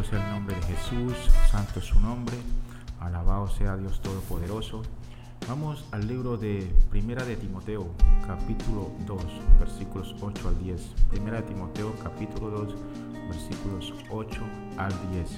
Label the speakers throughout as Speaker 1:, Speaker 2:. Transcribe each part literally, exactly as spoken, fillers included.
Speaker 1: Bendito sea el nombre de Jesús, santo es su nombre, alabado sea Dios Todopoderoso. Vamos al libro de Primera de Timoteo, capítulo dos, versículos ocho al diez. Primera de Timoteo, capítulo dos, versículos ocho al diez.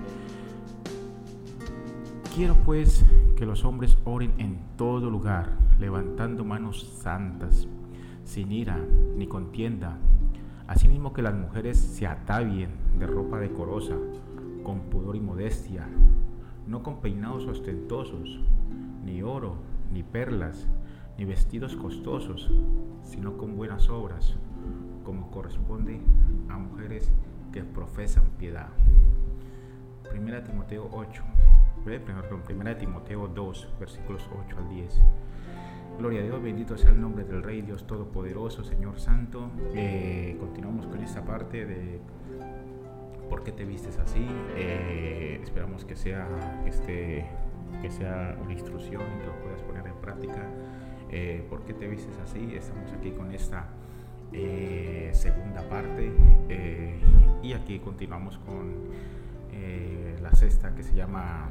Speaker 1: Quiero pues que los hombres oren en todo lugar, levantando manos santas, sin ira ni contienda. Asimismo que las mujeres se atavien de ropa decorosa, con pudor y modestia, no con peinados ostentosos, ni oro, ni perlas, ni vestidos costosos, sino con buenas obras, como corresponde a mujeres que profesan piedad. Primera Timoteo ocho, perdón, Primera Timoteo dos, versículos ocho al diez. Gloria a Dios, bendito sea el nombre del Rey, Dios Todopoderoso, Señor Santo. Eh, continuamos con esta parte de ¿por qué te vistes así? Eh, esperamos que sea, este, que sea una instrucción y que lo puedas poner en práctica. Eh, ¿Por qué te vistes así? Estamos aquí con esta eh, segunda parte eh, y aquí continuamos con eh, la sexta, que se llama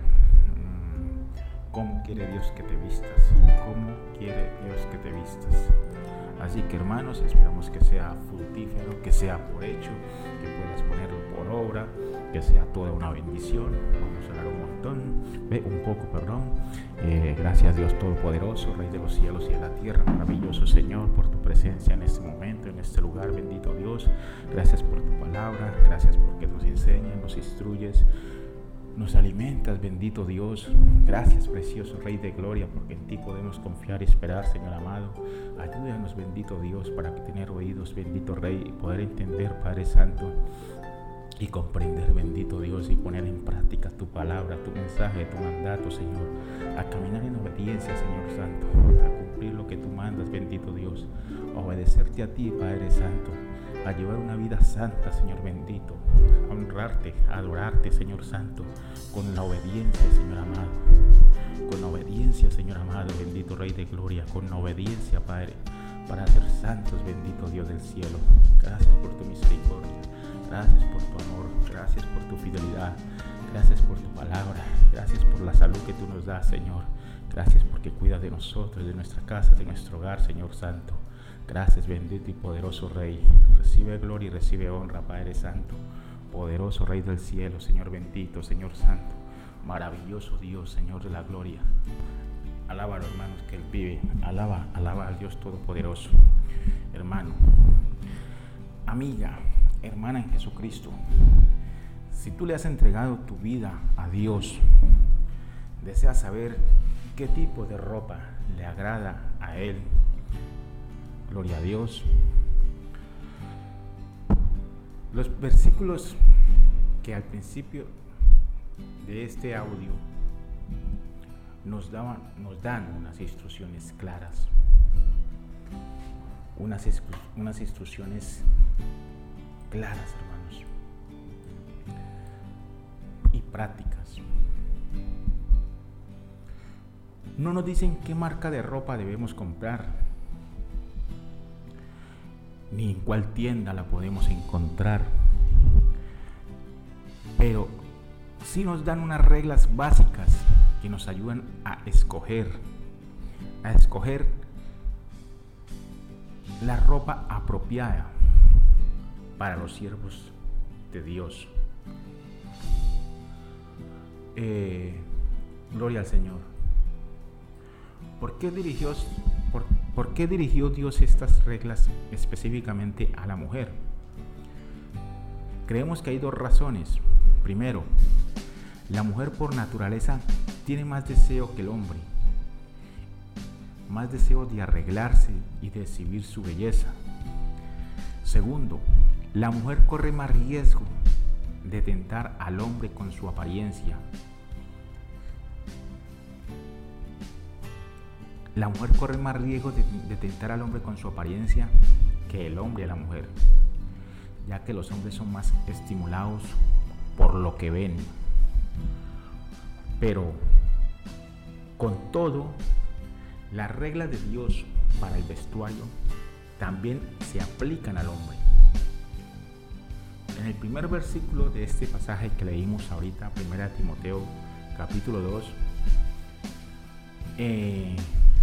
Speaker 1: ¿cómo quiere Dios que te vistas? ¿Cómo quiere Dios que te vistas? Así que, hermanos, esperamos que sea fructífero, que sea por hecho, que puedas ponerlo por obra, que sea toda una bendición. Vamos a orar un montón, ve un poco, perdón. Eh, gracias, Dios Todopoderoso, Rey de los cielos y de la tierra, maravilloso Señor, por tu presencia en este momento, en este lugar, bendito Dios. Gracias por tu palabra, gracias porque nos enseñas, nos instruyes, nos alimentas, bendito Dios. Gracias, precioso Rey de Gloria, porque en ti podemos confiar y esperar, Señor amado. Ayúdanos, bendito Dios, para tener oídos, bendito Rey, y poder entender, Padre Santo, y comprender, bendito Dios, y poner en práctica tu palabra, tu mensaje, tu mandato, Señor, a caminar en obediencia, Señor Santo, a cumplir lo que tú mandas, bendito Dios, a obedecerte a ti, Padre Santo, a llevar una vida santa, Señor bendito, a honrarte, a adorarte, Señor Santo, con la obediencia, Señor amado, con la obediencia, Señor amado, bendito Rey de Gloria, con la obediencia, Padre, para ser santos, bendito Dios del cielo. Gracias por tu misericordia, gracias por tu amor, gracias por tu fidelidad, gracias por tu palabra, gracias por la salud que tú nos das, Señor. Gracias porque cuidas de nosotros, de nuestra casa, de nuestro hogar, Señor Santo. Gracias, bendito y poderoso Rey. Recibe gloria y recibe honra, Padre Santo. Poderoso Rey del cielo, Señor bendito, Señor Santo. Maravilloso Dios, Señor de la gloria. Alábalo, hermanos, que Él vive. Alaba, alaba al Dios Todopoderoso. Hermano, amiga, hermana en Jesucristo, si tú le has entregado tu vida a Dios, deseas saber qué tipo de ropa le agrada a Él. Gloria a Dios. Los versículos que al principio de este audio nos, daban, nos dan unas instrucciones claras, unas, unas instrucciones claras, hermanos, y prácticas. No nos dicen qué marca de ropa debemos comprar, ni en cuál tienda la podemos encontrar, pero sí nos dan unas reglas básicas que nos ayudan a escoger, a escoger la ropa apropiada para los siervos de Dios. Eh, gloria al Señor. ¿Por qué dirigió, por, ¿Por qué dirigió Dios estas reglas específicamente a la mujer? Creemos que hay dos razones. Primero, la mujer por naturaleza tiene más deseo que el hombre, más deseo de arreglarse y de exhibir su belleza. Segundo, la mujer corre más riesgo de tentar al hombre con su apariencia. La mujer corre más riesgo de, de tentar al hombre con su apariencia que el hombre a la mujer, ya que los hombres son más estimulados por lo que ven. Pero con todo, las reglas de Dios para el vestuario también se aplican al hombre. En el primer versículo de este pasaje que leímos ahorita, primera de Timoteo, capítulo dos, eh,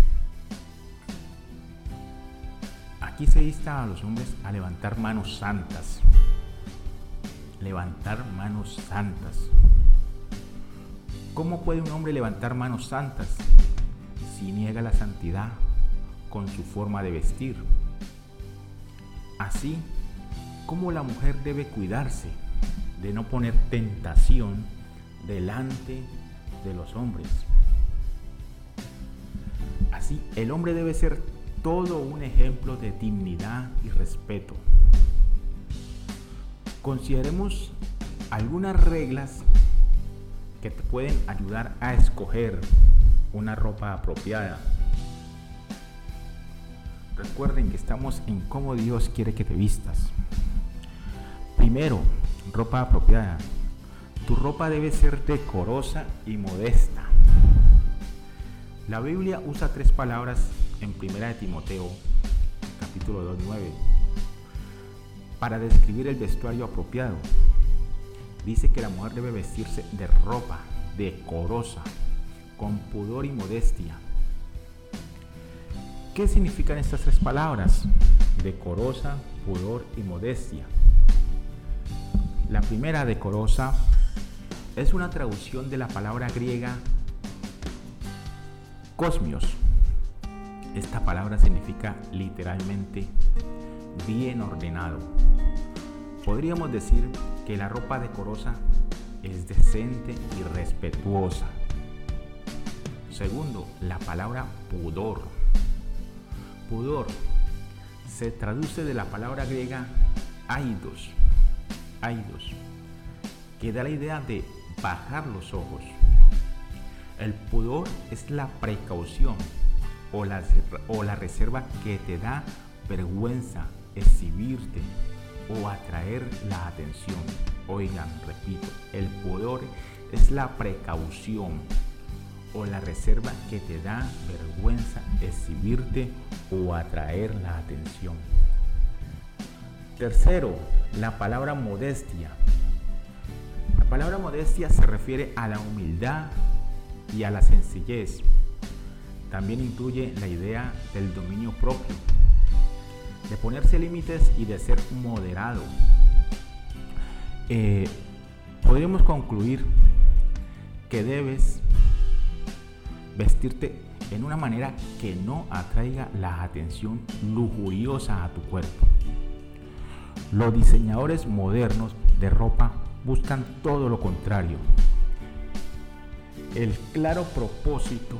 Speaker 1: aquí se insta a los hombres a levantar manos santas. Levantar manos santas. ¿Cómo puede un hombre levantar manos santas si niega la santidad con su forma de vestir? Así como la mujer debe cuidarse de no poner tentación delante de los hombres. Así, el hombre debe ser todo un ejemplo de dignidad y respeto. Consideremos algunas reglas que te pueden ayudar a escoger una ropa apropiada. Recuerden que estamos en cómo Dios quiere que te vistas. Primero, ropa apropiada. Tu ropa debe ser decorosa y modesta. La Biblia usa tres palabras en primera de Timoteo, capítulo dos, nueve, para describir el vestuario apropiado. Dice que la mujer debe vestirse de ropa decorosa, con pudor y modestia. ¿Qué significan estas tres palabras? Decorosa, pudor y modestia. La primera, decorosa, es una traducción de la palabra griega cosmios. Esta palabra significa literalmente bien ordenado. Podríamos decir que la ropa decorosa es decente y respetuosa. Segundo, la palabra pudor. Pudor se traduce de la palabra griega aidos, aidos, que da la idea de bajar los ojos. El pudor es la precaución o la, o la reserva que te da vergüenza exhibirte o atraer la atención. Oigan, repito, el pudor es la precaución o la reserva que te da vergüenza exhibirte o atraer la atención. Tercero, la palabra modestia. La palabra modestia se refiere a la humildad y a la sencillez. También incluye la idea del dominio propio, de ponerse límites y de ser moderado. Eh, podríamos concluir que debes vestirte en una manera que no atraiga la atención lujuriosa a tu cuerpo. Los diseñadores modernos de ropa buscan todo lo contrario. El claro propósito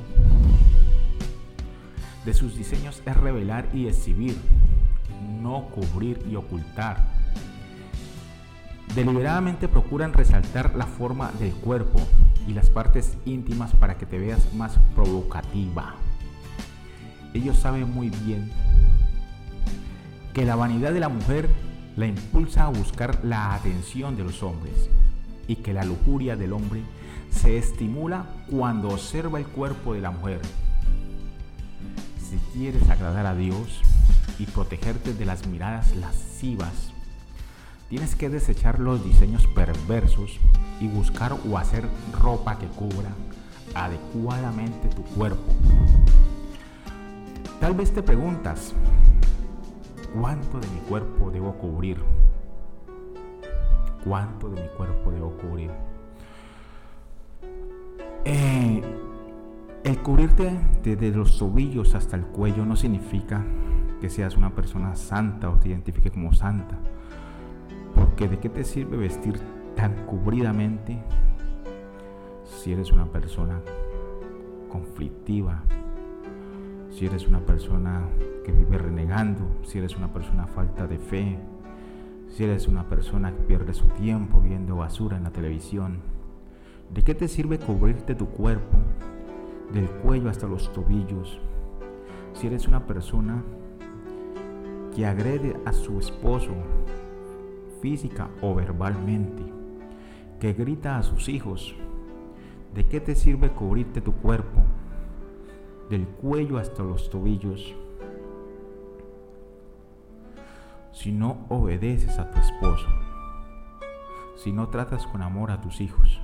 Speaker 1: de sus diseños es revelar y exhibir, no cubrir y ocultar. Deliberadamente procuran resaltar la forma del cuerpo y las partes íntimas para que te veas más provocativa. Ellos saben muy bien que la vanidad de la mujer la impulsa a buscar la atención de los hombres y que la lujuria del hombre se estimula cuando observa el cuerpo de la mujer. Si quieres agradar a Dios y protegerte de las miradas lascivas, tienes que desechar los diseños perversos y buscar o hacer ropa que cubra adecuadamente tu cuerpo. Tal vez te preguntas, ¿cuánto de mi cuerpo debo cubrir? ¿Cuánto de mi cuerpo debo cubrir? Eh, el cubrirte desde los tobillos hasta el cuello no significa que seas una persona santa o te identifique como santa. Porque ¿de qué te sirve vestir tan cubridamente si eres una persona conflictiva? Si eres una persona que vive renegando, si eres una persona falta de fe, si eres una persona que pierde su tiempo viendo basura en la televisión. ¿De qué te sirve cubrirte tu cuerpo del cuello hasta los tobillos si eres una persona que agrede a su esposo física o verbalmente, que grita a sus hijos? ¿De qué te sirve cubrirte tu cuerpo del cuello hasta los tobillos si no obedeces a tu esposo? si no tratas con amor a tus hijos?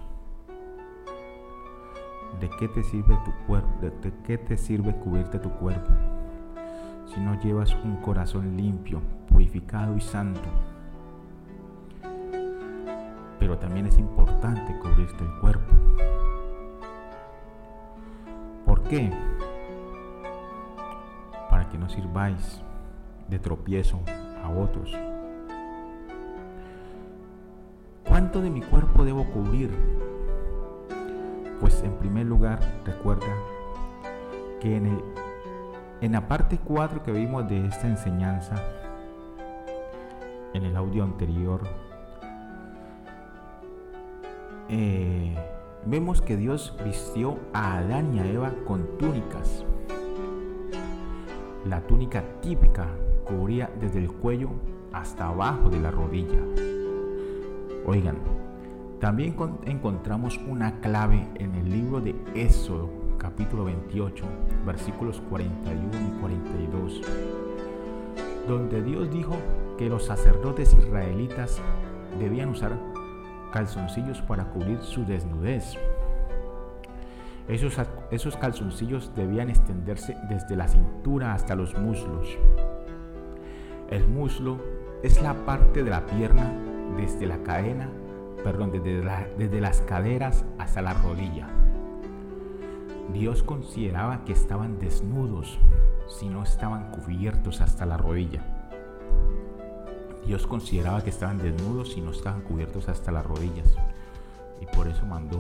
Speaker 1: ¿De qué te sirve tu cuerpo? ¿De, de qué te sirve cubrirte tu cuerpo si no llevas un corazón limpio, purificado y santo? Pero también es importante cubrirte el cuerpo. ¿Por qué? Para que no sirváis de tropiezo a otros. ¿Cuánto de mi cuerpo debo cubrir? Pues en primer lugar, recuerda que en, el, en la parte cuatro que vimos de esta enseñanza, en el audio anterior, eh, vemos que Dios vistió a Adán y a Eva con túnicas. La túnica típica cubría desde el cuello hasta abajo de la rodilla. Oigan, también encontramos una clave en el libro de Éxodo, capítulo veintiocho, versículos cuarenta y uno y cuarenta y dos, donde Dios dijo que los sacerdotes israelitas debían usar calzoncillos para cubrir su desnudez. Esos, esos calzoncillos debían extenderse desde la cintura hasta los muslos. El muslo es la parte de la pierna desde la cadena, perdón, desde, la, desde las caderas hasta la rodilla. Dios consideraba que estaban desnudos si no estaban cubiertos hasta la rodilla. Dios consideraba que estaban desnudos si no estaban cubiertos hasta las rodillas. Y por eso mandó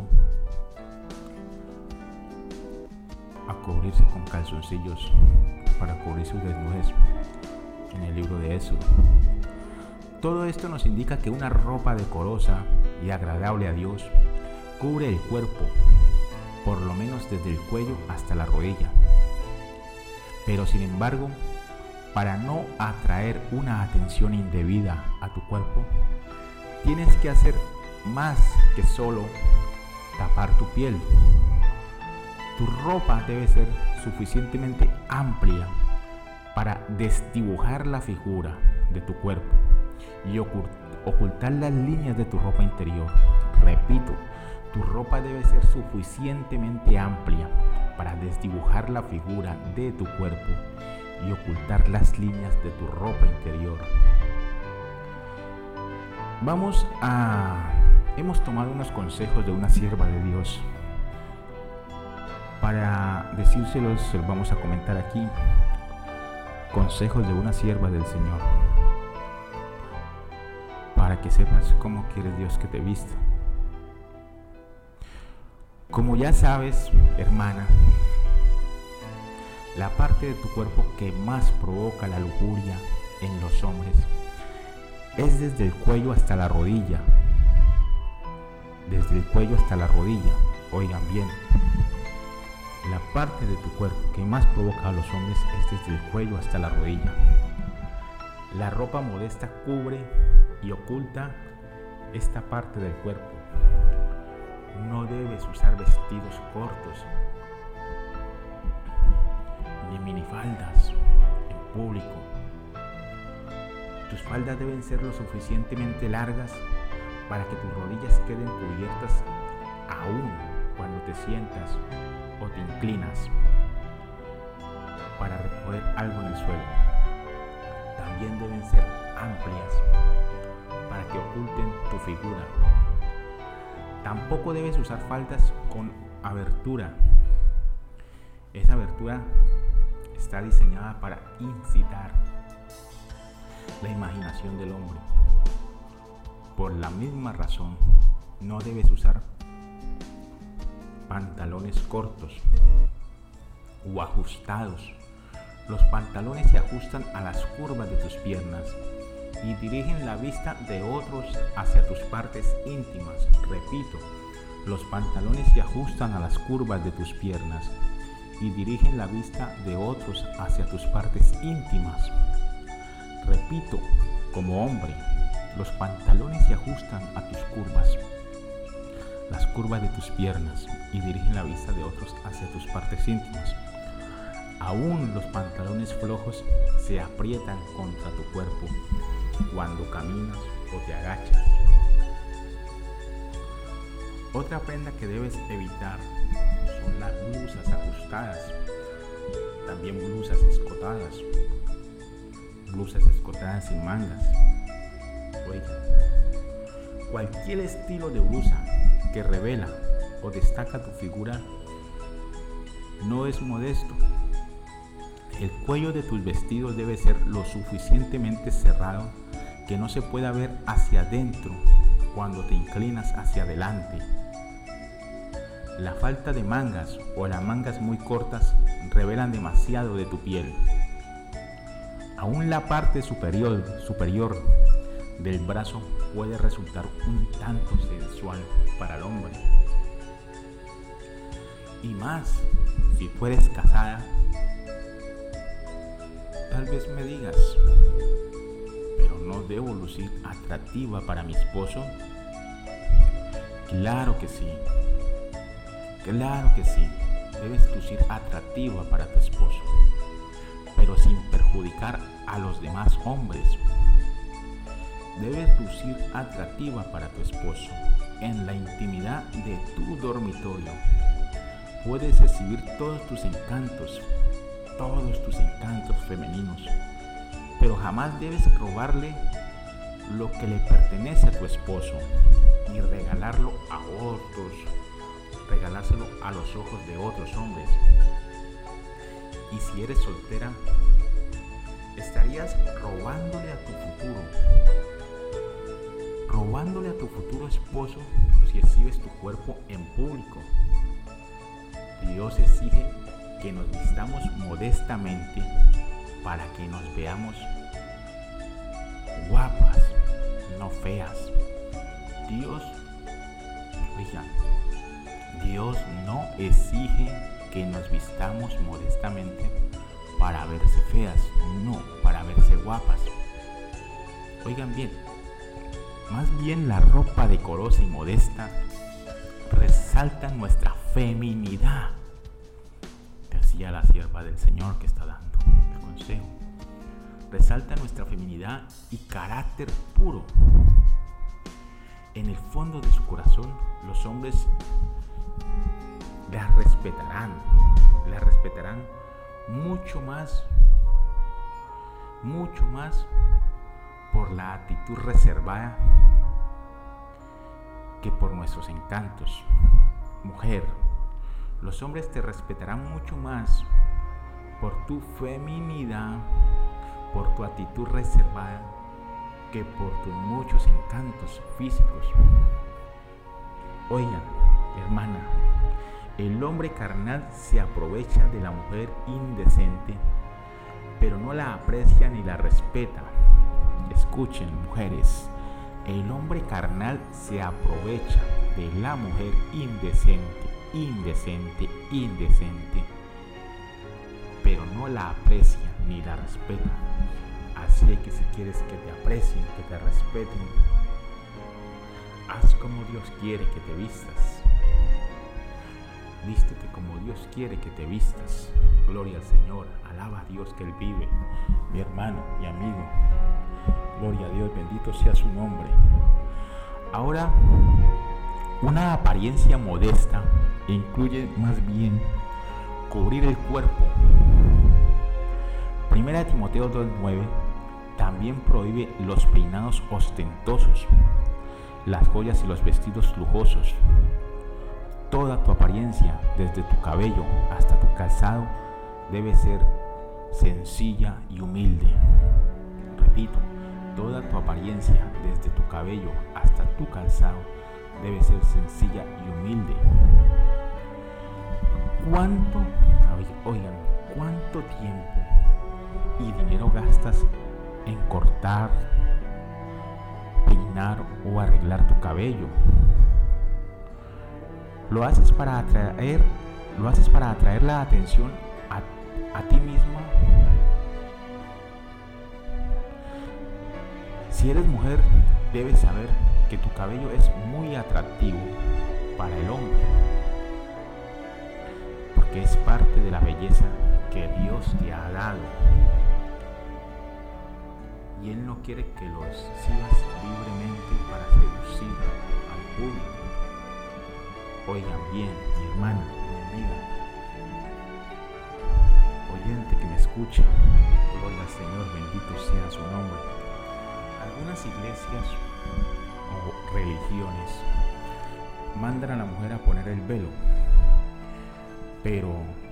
Speaker 1: a cubrirse con calzoncillos para cubrir su desnudez en el libro de Éxodo. Todo esto nos indica que una ropa decorosa y agradable a Dios cubre el cuerpo, por lo menos desde el cuello hasta la rodilla. Pero sin embargo, para no atraer una atención indebida a tu cuerpo, tienes que hacer más que solo tapar tu piel. Tu ropa debe ser suficientemente amplia para desdibujar la figura de tu cuerpo y ocultar las líneas de tu ropa interior. Repito, tu ropa debe ser suficientemente amplia para desdibujar la figura de tu cuerpo y ocultar las líneas de tu ropa interior. Vamos a... Hemos tomado unos consejos de una sierva de Dios. Para decírselos, se los vamos a comentar aquí. Consejos de una sierva del Señor. Para que sepas cómo quiere Dios que te vista. Como ya sabes, hermana, la parte de tu cuerpo que más provoca la lujuria en los hombres es desde el cuello hasta la rodilla. Desde el cuello hasta la rodilla. Oigan bien, la parte de tu cuerpo que más provoca a los hombres es desde el cuello hasta la rodilla. La ropa modesta cubre y oculta esta parte del cuerpo. No debes usar vestidos cortos ni minifaldas en público. Tus faldas deben ser lo suficientemente largas para que tus rodillas queden cubiertas aún cuando te sientas o te inclinas para recoger algo en el suelo. También deben ser amplias para que oculten tu figura. Tampoco debes usar faldas con abertura. Esa abertura está diseñada para incitar la imaginación del hombre. Por la misma razón, no debes usar pantalones cortos o ajustados. Los pantalones se ajustan a las curvas de tus piernas y dirigen la vista de otros hacia tus partes íntimas. Repito, los pantalones se ajustan a las curvas de tus piernas y dirigen la vista de otros hacia tus partes íntimas. Repito, como hombre, los pantalones se ajustan a tus curvas, las curvas de tus piernas, y dirigen la vista de otros hacia tus partes íntimas. Aún los pantalones flojos se aprietan contra tu cuerpo cuando caminas o te agachas. Otra prenda que debes evitar son las blusas ajustadas, también blusas escotadas, blusas escotadas sin mangas. Oiga, cualquier estilo de blusa que revela o destaca tu figura no es modesto. El cuello de tus vestidos debe ser lo suficientemente cerrado que no se pueda ver hacia adentro cuando te inclinas hacia adelante. La falta de mangas o las mangas muy cortas revelan demasiado de tu piel. Aún la parte superior, superior del brazo puede resultar un tanto sensual para el hombre. Y más, si tú eres casada, tal vez me digas, pero no debo lucir atractiva para mi esposo. Claro que sí, claro que sí, debes lucir atractiva para tu esposo, pero sin perjudicar a los demás hombres. Debes lucir atractiva para tu esposo en la intimidad de tu dormitorio. Puedes exhibir todos tus encantos, todos tus encantos femeninos, pero jamás debes robarle lo que le pertenece a tu esposo ni regalarlo a otros, regalárselo a los ojos de otros hombres. Y si eres soltera, estarías robándole a tu futuro, robándole a tu futuro esposo si exhibes tu cuerpo en público. Dios exige que nos vistamos modestamente para que nos veamos guapas, no feas. Dios, oigan, Dios no exige que nos vistamos modestamente para verse feas, no, para verse guapas. Oigan bien, más bien la ropa decorosa y modesta resalta nuestra feminidad. Decía la sierva del Señor que está dando el consejo. Resalta nuestra feminidad y carácter puro. En el fondo de su corazón, los hombres las respetarán, las respetarán mucho más, mucho más por la actitud reservada que por nuestros encantos. Mujer, los hombres te respetarán mucho más por tu feminidad, por tu actitud reservada, que por tus muchos encantos físicos. Oigan, hermana, el hombre carnal se aprovecha de la mujer indecente, pero no la aprecia ni la respeta. Escuchen, mujeres, el hombre carnal se aprovecha de la mujer indecente, indecente, indecente, pero no la aprecia ni la respeta. Así que si quieres que te aprecien, que te respeten, haz como Dios quiere que te vistas. Vístete como Dios quiere que te vistas. Gloria al Señor, alaba a Dios que Él vive. Mi hermano, mi amigo, gloria a Dios, bendito sea su nombre. Ahora, una apariencia modesta incluye más bien cubrir el cuerpo. Primera de Timoteo dos nueve también prohíbe los peinados ostentosos, las joyas y los vestidos lujosos. Toda tu apariencia, desde tu cabello hasta tu calzado, debe ser sencilla y humilde. Repito, toda tu apariencia, desde tu cabello hasta tu calzado, debe ser sencilla y humilde. ¿Cuánto, oigan, cuánto tiempo y dinero gastas en cortar, peinar o arreglar tu cabello? Lo haces para atraer, lo haces para atraer la atención a, a ti misma. Si eres mujer, debes saber que tu cabello es muy atractivo para el hombre, porque es parte de la belleza que Dios te ha dado. Y Él no quiere que los sigas libremente para seducir al público. Oigan bien, mi hermana, mi amiga, oyente que me escucha, gloria al Señor, bendito sea su nombre. Algunas iglesias o religiones mandan a la mujer a poner el velo, pero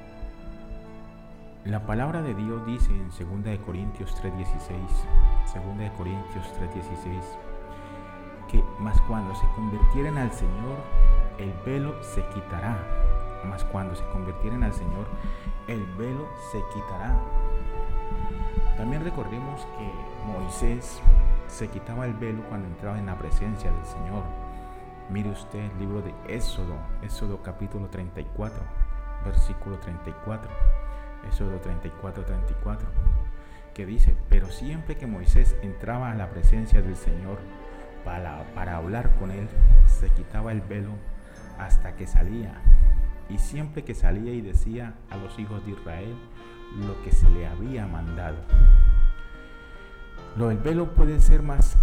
Speaker 1: la palabra de Dios dice en segunda de Corintios tres dieciséis, segunda de Corintios tres dieciséis, que mas cuando se convirtieren al Señor, el velo se quitará. Mas cuando se convirtieren al Señor, el velo se quitará. También recordemos que Moisés se quitaba el velo cuando entraba en la presencia del Señor. Mire usted el libro de Éxodo, Éxodo capítulo treinta y cuatro, versículo treinta y cuatro. Éxodo treinta y cuatro, treinta y cuatro, que dice: pero siempre que Moisés entraba a la presencia del Señor para, para hablar con él, se quitaba el velo hasta que salía. Y siempre que salía y decía a los hijos de Israel lo que se le había mandado. Lo del velo puede ser más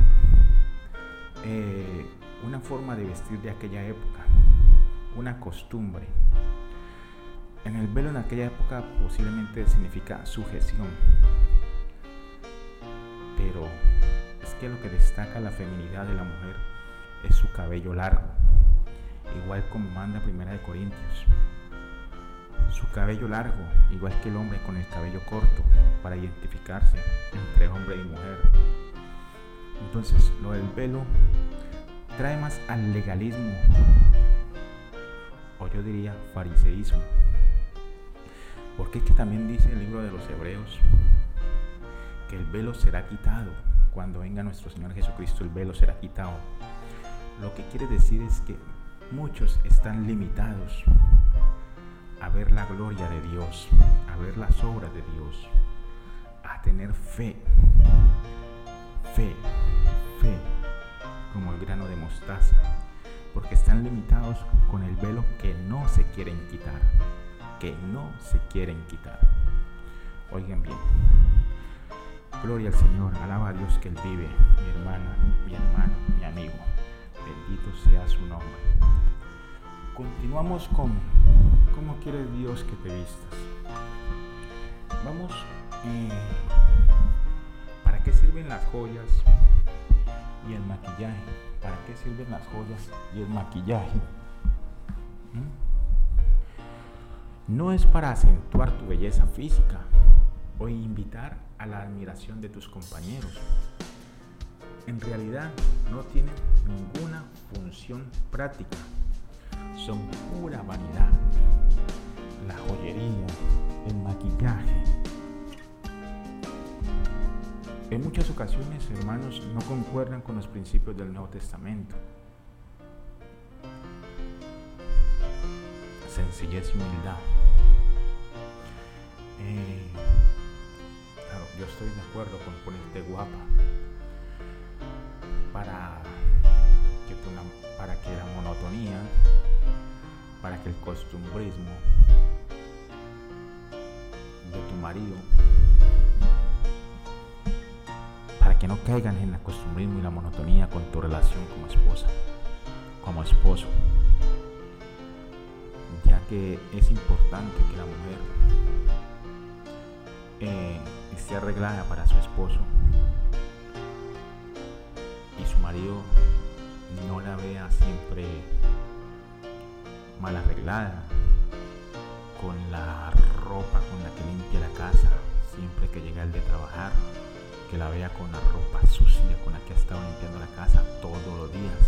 Speaker 1: eh, una forma de vestir de aquella época, una costumbre. En el velo en aquella época posiblemente significa sujeción, pero es que lo que destaca la feminidad de la mujer es su cabello largo, igual como manda Primera de Corintios. Su cabello largo, igual que el hombre con el cabello corto, para identificarse entre hombre y mujer. Entonces, lo del velo trae más al legalismo, o yo diría fariseísmo. Porque es que también dice el libro de los Hebreos que el velo será quitado. Cuando venga nuestro Señor Jesucristo, el velo será quitado. Lo que quiere decir es que muchos están limitados a ver la gloria de Dios, a ver las obras de Dios, a tener fe, fe, fe, como el grano de mostaza, porque están limitados con el velo que no se quieren quitar. que no se quieren quitar. Oigan bien, gloria al Señor, alaba a Dios que Él vive, mi hermana, mi hermano, mi amigo, bendito sea su nombre. Continuamos con cómo quiere Dios que te vistas. Vamos, eh, ¿para qué sirven las joyas y el maquillaje? ¿Para qué sirven las joyas y el maquillaje? ¿Mm? No es para acentuar tu belleza física o invitar a la admiración de tus compañeros. En realidad no tienen ninguna función práctica. Son pura vanidad. La joyería, el maquillaje. En muchas ocasiones, hermanos, no concuerdan con los principios del Nuevo Testamento. Sencillez y humildad. Eh, claro, yo estoy de acuerdo con ponerte guapa para que, tu, para que la monotonía, para que el costumbrismo de tu marido, para que no caigan en el costumbrismo y la monotonía con tu relación como esposa, como esposo. Ya que es importante que la mujer eh, esté arreglada para su esposo y su marido no la vea siempre mal arreglada, con la ropa con la que limpia la casa siempre que llega el de trabajar, que la vea con la ropa sucia con la que ha estado limpiando la casa todos los días.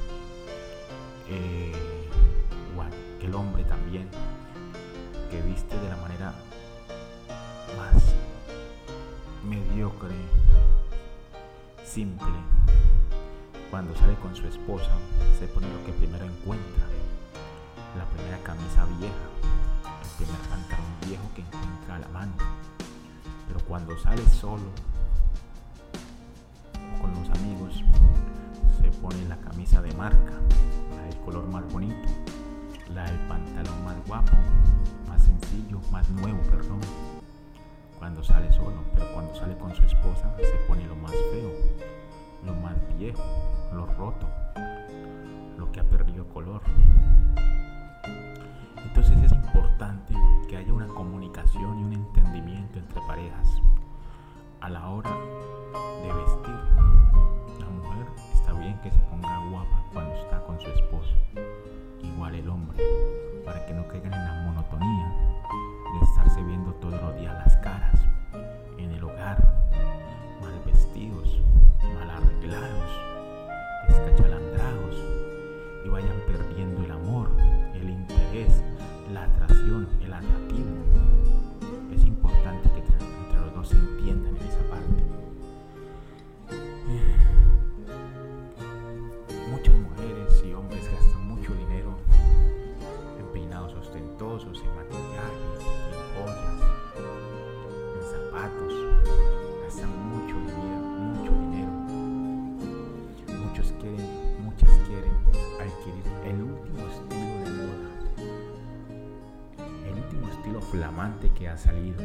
Speaker 1: Eh, que el hombre también, que viste de la manera más mediocre, simple, cuando sale con su esposa, se pone lo que primero encuentra, la primera camisa vieja, el primer pantalón viejo que encuentra a la mano. Pero cuando sale solo o con los amigos, se pone la camisa de marca, la del color más bonito, la del pantalón más guapo, más sencillo, más nuevo, perdón, cuando sale solo. Pero cuando sale con su esposa, se pone lo más feo, lo más viejo, lo roto, lo que que ha perdido color. Entonces es importante que haya una comunicación y un entendimiento entre parejas a la hora de vestir. La mujer está bien que se ponga guapa cuando está con su esposo, igual el hombre, para que no caigan en la monotonía de estarse viendo todos los días las caras en el hogar, mal vestidos, mal arreglados, descachalandrados, y vayan perdiendo el amor, el interés, la atracción, el atractivo. Es importante que entre, entre los dos se entiendan en esa parte. Muchas mujeres y hombres gastan mucho dinero en peinados ostentosos, en maquillaje, en joyas, en zapatos. Gastan mucho dinero, mucho dinero. Muchos quieren, muchas quieren adquirir el último estilo de moda, el último estilo flamante que ha salido.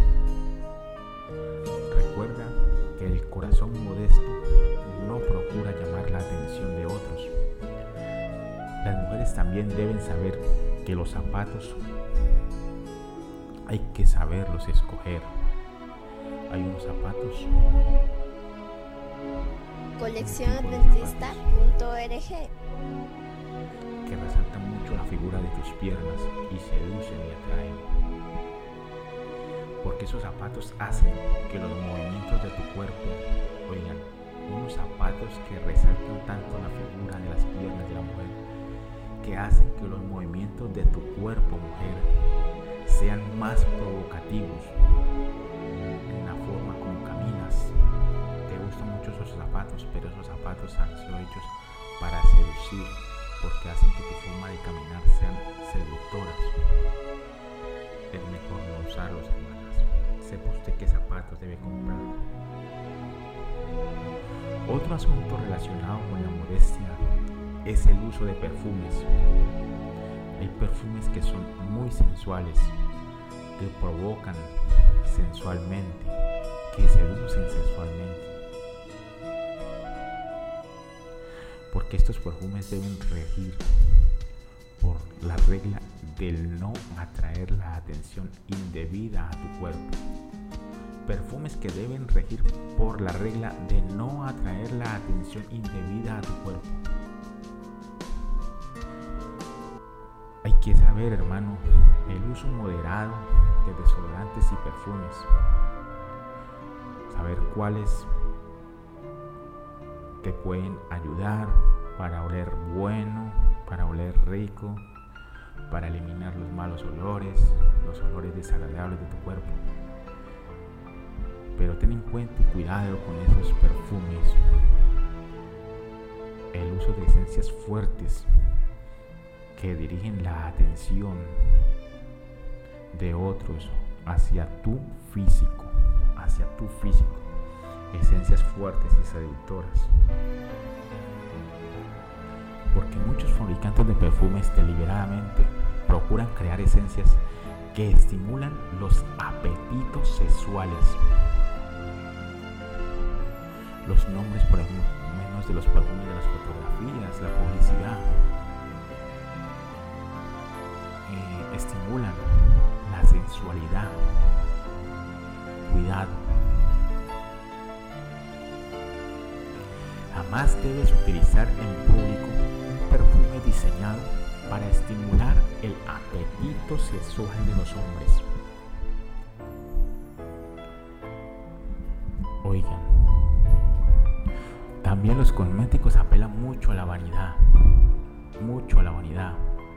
Speaker 1: Recuerda que el corazón modesto no procura llamar la atención de otros. Las mujeres también deben saber que los zapatos hay que saberlos escoger. Hay unos zapatos.
Speaker 2: colección adventista punto org
Speaker 1: que resaltan mucho la figura de tus piernas y seducen y atraen. Porque esos zapatos hacen que los movimientos de tu cuerpo, oigan, unos zapatos que resaltan tanto la figura de las piernas de la mujer, que hacen que los movimientos de tu cuerpo, mujer, sean más provocativos en la forma como caminas. Te gustan mucho esos zapatos, pero esos zapatos han sido hechos para seducir, porque hacen que tu forma de caminar sean seductoras. Es mejor no usarlos, hermanas. Sepa usted qué zapatos debe comprar. Otro asunto relacionado con la modestia es el uso de perfumes. Hay perfumes que son muy sensuales, que provocan sensualmente, que seducen sensualmente. Porque estos perfumes deben regir por la regla del no atraer la atención indebida a tu cuerpo. Perfumes que deben regir por la regla de no atraer la atención indebida a tu cuerpo. Hay que saber, hermano, el uso moderado de desodorantes y perfumes. Saber cuáles te pueden ayudar para oler bueno, para oler rico, para eliminar los malos olores, los olores desagradables de tu cuerpo. Pero ten en cuenta y cuidado con esos perfumes. El uso de esencias fuertes que dirigen la atención de otros hacia tu físico, hacia tu físico. Esencias fuertes y seductoras. Porque muchos fabricantes de perfumes deliberadamente procuran crear esencias que estimulan los apetitos sexuales. Los nombres, por ejemplo, menos de los perfumes de las fotografías, la publicidad, eh, estimulan la sensualidad. Cuidado. Jamás debes utilizar en público un perfume diseñado para estimular el apetito sexual de los hombres. Oigan, también los cosméticos apelan mucho a la vanidad, mucho a la vanidad.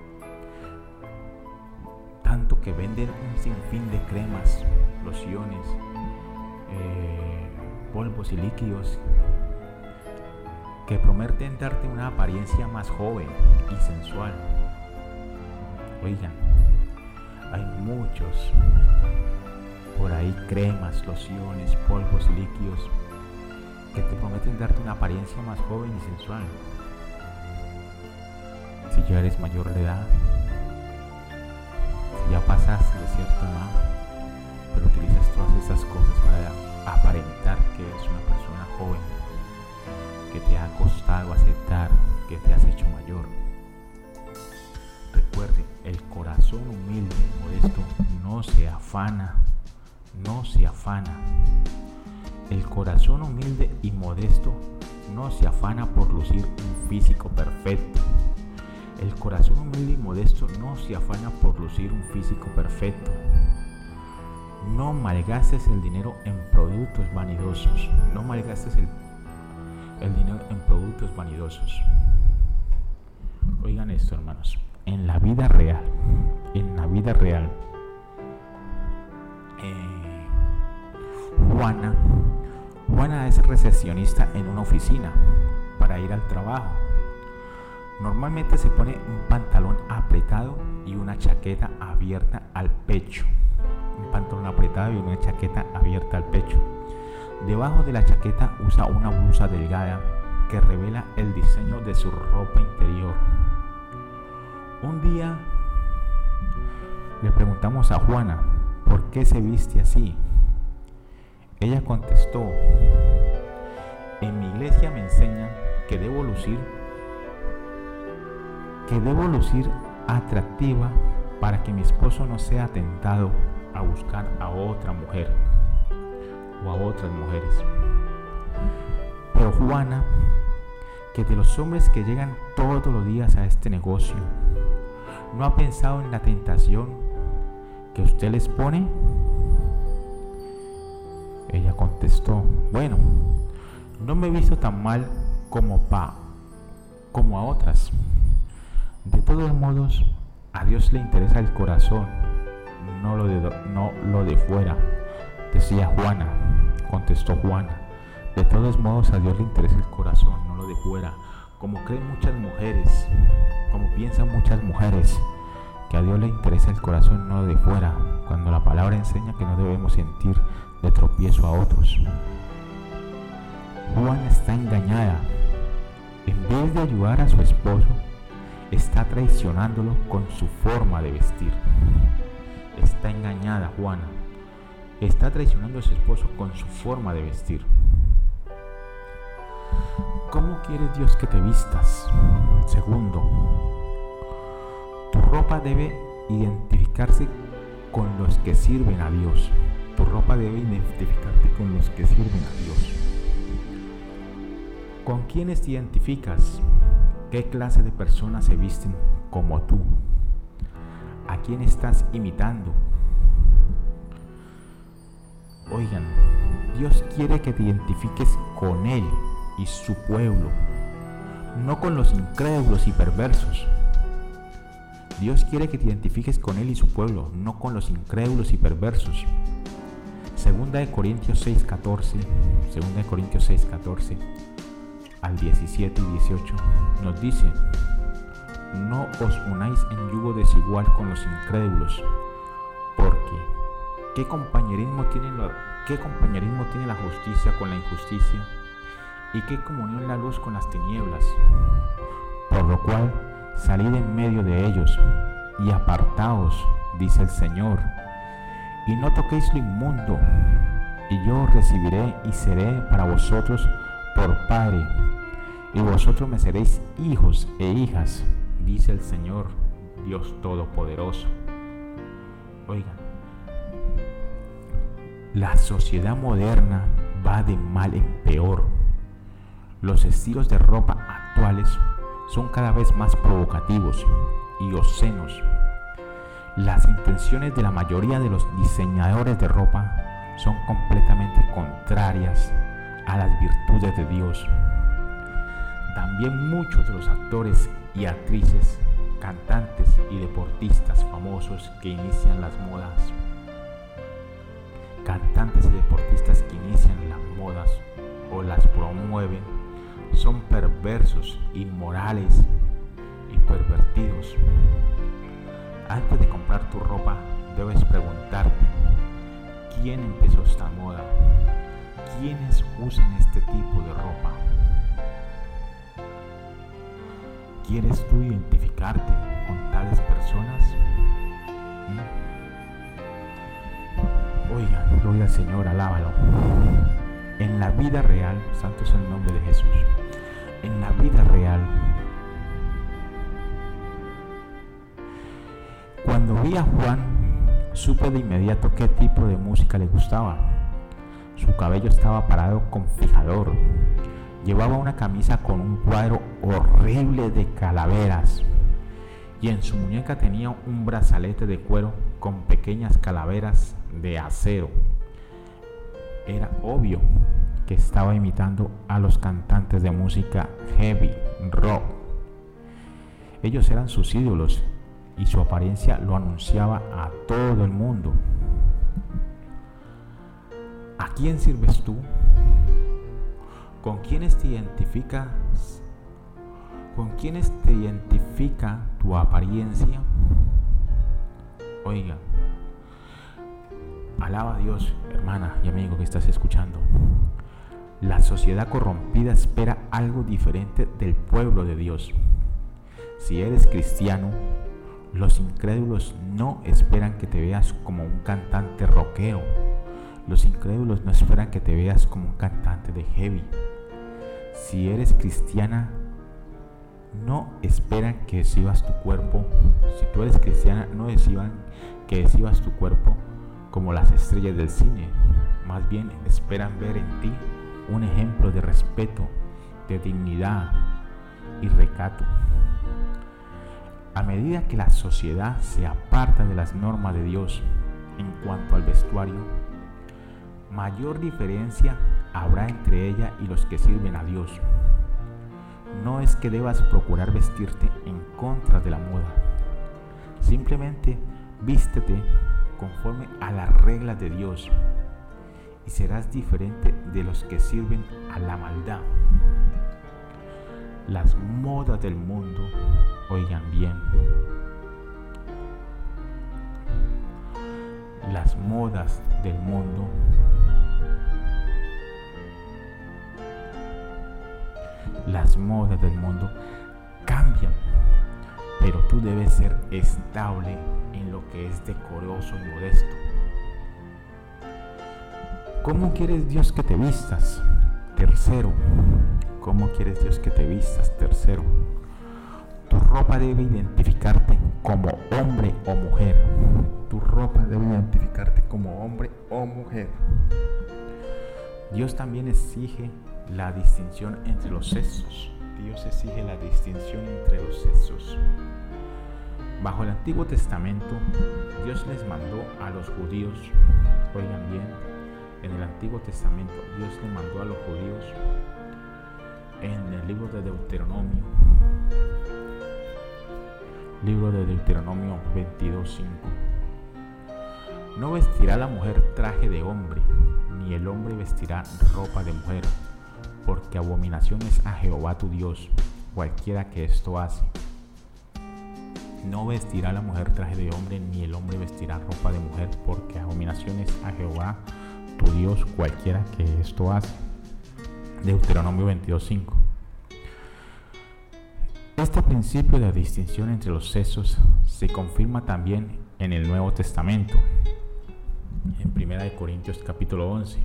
Speaker 1: Tanto que venden un sinfín de cremas, lociones, eh, polvos y líquidos que prometen darte una apariencia más joven y sensual. Oigan, hay muchos por ahí cremas, lociones, polvos y líquidos que te prometen darte una apariencia más joven y sensual. Si ya eres mayor de edad, si ya pasaste de cierta edad, pero utilizas todas esas cosas para aparentar que eres una persona joven, que te ha costado aceptar que te has hecho mayor. corazón humilde y modesto no se afana, no se afana. El corazón humilde y modesto no se afana por lucir un físico perfecto. El corazón humilde y modesto no se afana por lucir un físico perfecto. No malgastes el dinero en productos vanidosos. No malgastes el, el dinero en productos vanidosos. Oigan esto, hermanos. En la vida real, en la vida real, eh, Juana, Juana es recepcionista en una oficina para ir al trabajo. Normalmente se pone un pantalón apretado y una chaqueta abierta al pecho. Un pantalón apretado y una chaqueta abierta al pecho. Debajo de la chaqueta usa una blusa delgada que revela el diseño de su ropa interior. Un día le preguntamos a Juana por qué se viste así. Ella contestó: en mi iglesia me enseñan que debo lucir que debo lucir atractiva para que mi esposo no sea tentado a buscar a otra mujer o a otras mujeres. Pero Juana, que de los hombres que llegan todos los días a este negocio, ¿no ha pensado en la tentación que usted les pone? Ella contestó: bueno, no me he visto tan mal como, pa, como a otras. De todos modos, a Dios le interesa el corazón, no lo de, no lo de fuera, decía Juana. Contestó Juana: de todos modos, a Dios le interesa el corazón, no lo de fuera. Como creen muchas mujeres, como piensan muchas mujeres, que a Dios le interesa el corazón, no lo de fuera, cuando la palabra enseña que no debemos sentir de tropiezo a otros. Juana está engañada. En vez de ayudar a su esposo, está traicionándolo con su forma de vestir. Está engañada Juana. Está traicionando a su esposo con su forma de vestir. ¿Cómo quiere Dios que te vistas? Segundo, tu ropa debe identificarse con los que sirven a Dios. Tu ropa debe identificarte con los que sirven a Dios. ¿Con quiénes te identificas? ¿Qué clase de personas se visten como tú? ¿A quién estás imitando? Oigan, Dios quiere que te identifiques con Él y su pueblo, no con los incrédulos y perversos. Dios quiere que te identifiques con Él y su pueblo, no con los incrédulos y perversos. Segunda de Corintios seis catorce, Segunda de Corintios seis catorce al diecisiete y dieciocho nos dice: no os unáis en yugo desigual con los incrédulos, porque ¿qué compañerismo tiene la, qué compañerismo tiene la justicia con la injusticia? ¿Y qué comunión la luz con las tinieblas? Por lo cual, salid en medio de ellos y apartaos, dice el Señor, y no toquéis lo inmundo, y yo os recibiré y seré para vosotros por Padre, y vosotros me seréis hijos e hijas, dice el Señor, Dios Todopoderoso. Oigan, la sociedad moderna va de mal en peor. Los estilos de ropa actuales son cada vez más provocativos y obscenos. Las intenciones de la mayoría de los diseñadores de ropa son completamente contrarias a las virtudes de Dios. También muchos de los actores y actrices, cantantes y deportistas famosos que inician las modas, cantantes y deportistas que inician las modas o las promueven, son perversos, inmorales y pervertidos. Antes de comprar tu ropa, debes preguntarte: ¿quién empezó esta moda? ¿Quiénes usan este tipo de ropa? ¿Quieres tú identificarte con tales personas? ¿Mm? Oiga, gloria al Señor, alábalo. En la vida real, santo es el nombre de Jesús. En la vida real, cuando Cuando vi a Juan, supe de inmediato qué tipo de música le gustaba. Su cabello estaba parado con fijador. Llevaba una camisa con un cuadro horrible de calaveras. Y en su muñeca tenía un brazalete de cuero con pequeñas calaveras de acero. Era obvio que estaba imitando a los cantantes de música heavy rock. Ellos eran sus ídolos y su apariencia lo anunciaba a todo el mundo. ¿A quién sirves tú? ¿Con quiénes te identificas? ¿Con quiénes te identifica tu apariencia? Oiga, alaba a Dios, hermana y amigo que estás escuchando. La sociedad corrompida espera algo diferente del pueblo de Dios. Si eres cristiano, los incrédulos no esperan que te veas como un cantante rockero. Los incrédulos no esperan que te veas como un cantante de heavy. Si eres cristiana, no esperan que exhibas tu cuerpo. Si tú eres cristiana, no esperan que exhibas tu cuerpo como las estrellas del cine. Más bien esperan ver en ti un ejemplo de respeto, de dignidad y recato. A medida que la sociedad se aparta de las normas de Dios en cuanto al vestuario, mayor diferencia habrá entre ella y los que sirven a Dios. No es que debas procurar vestirte en contra de la moda. Simplemente vístete conforme a las reglas de Dios y serás diferente de los que sirven a la maldad. Las modas del mundo, oigan bien, las modas del mundo las modas del mundo cambian, pero tú debes ser estable en lo que es decoroso y modesto. ¿Cómo quieres Dios que te vistas? Tercero, ¿cómo quieres Dios que te vistas? Tercero, tu ropa debe identificarte como hombre o mujer. Tu ropa debe identificarte como hombre o mujer. Dios también exige la distinción entre los sexos. Dios exige la distinción entre los sexos. Bajo el Antiguo Testamento, Dios les mandó a los judíos, oigan bien, en el Antiguo Testamento Dios le mandó a los judíos en el libro de Deuteronomio, libro de Deuteronomio veintidós cinco. No vestirá la mujer traje de hombre, ni el hombre vestirá ropa de mujer, porque abominación es a Jehová tu Dios, cualquiera que esto hace. No vestirá la mujer traje de hombre, ni el hombre vestirá ropa de mujer, porque abominación es a Jehová tu Dios, cualquiera que esto hace. Deuteronomio veintidós cinco. Este principio de distinción entre los sexos se confirma también en el Nuevo Testamento, en primera de Corintios capítulo once,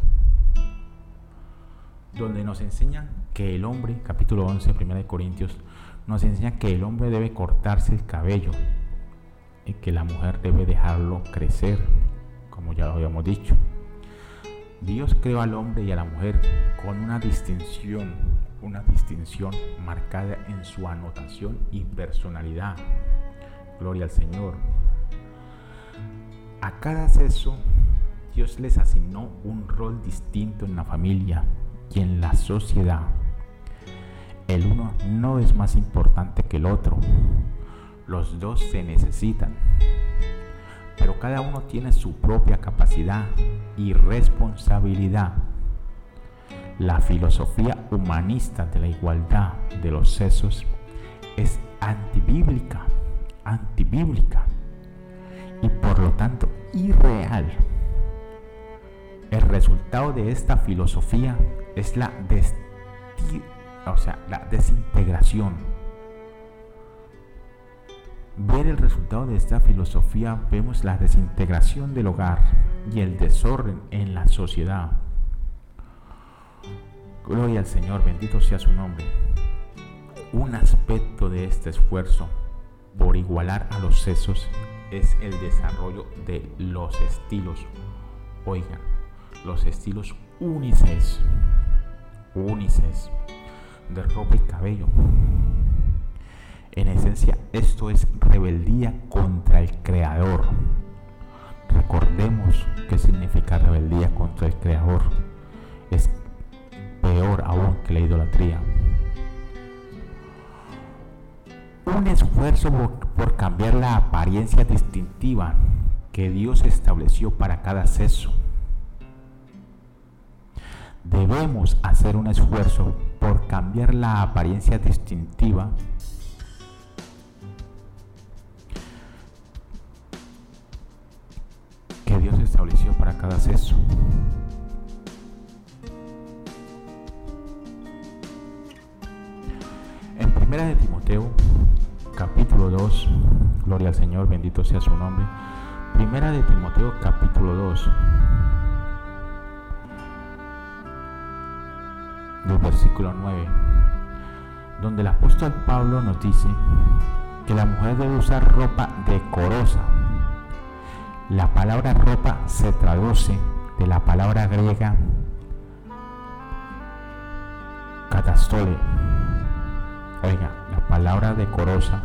Speaker 1: donde nos enseña que el hombre, capítulo once, primera de Corintios, nos enseña que el hombre debe cortarse el cabello y que la mujer debe dejarlo crecer, como ya lo habíamos dicho. Dios creó al hombre y a la mujer con una distinción, una distinción marcada en su anotación y personalidad. Gloria al Señor. A cada sexo Dios les asignó un rol distinto en la familia y en la sociedad. El uno no es más importante que el otro. Los dos se necesitan. Pero cada uno tiene su propia capacidad y responsabilidad. La filosofía humanista de la igualdad de los sexos es antibíblica, antibíblica y por lo tanto irreal. El resultado de esta filosofía es la, desti- o sea, la desintegración. Ver el resultado de esta filosofía, vemos la desintegración del hogar y el desorden en la sociedad. Gloria al Señor, bendito sea su nombre. Un aspecto de este esfuerzo por igualar a los sexos es el desarrollo de los estilos. Oigan, los estilos unisex, unisex de ropa y cabello. En esencia, esto es rebeldía contra el Creador. Recordemos qué significa rebeldía contra el Creador. Es peor aún que la idolatría. Un esfuerzo por, por cambiar la apariencia distintiva que Dios estableció para cada sexo. Debemos hacer un esfuerzo por cambiar la apariencia distintiva que Dios estableció para cada sexo. En primera de Timoteo, capítulo dos, gloria al Señor, bendito sea su nombre. Primera de Timoteo, capítulo dos, del versículo nueve, donde el apóstol Pablo nos dice que la mujer debe usar ropa decorosa. La palabra ropa se traduce de la palabra griega katastole. Oiga, la palabra decorosa,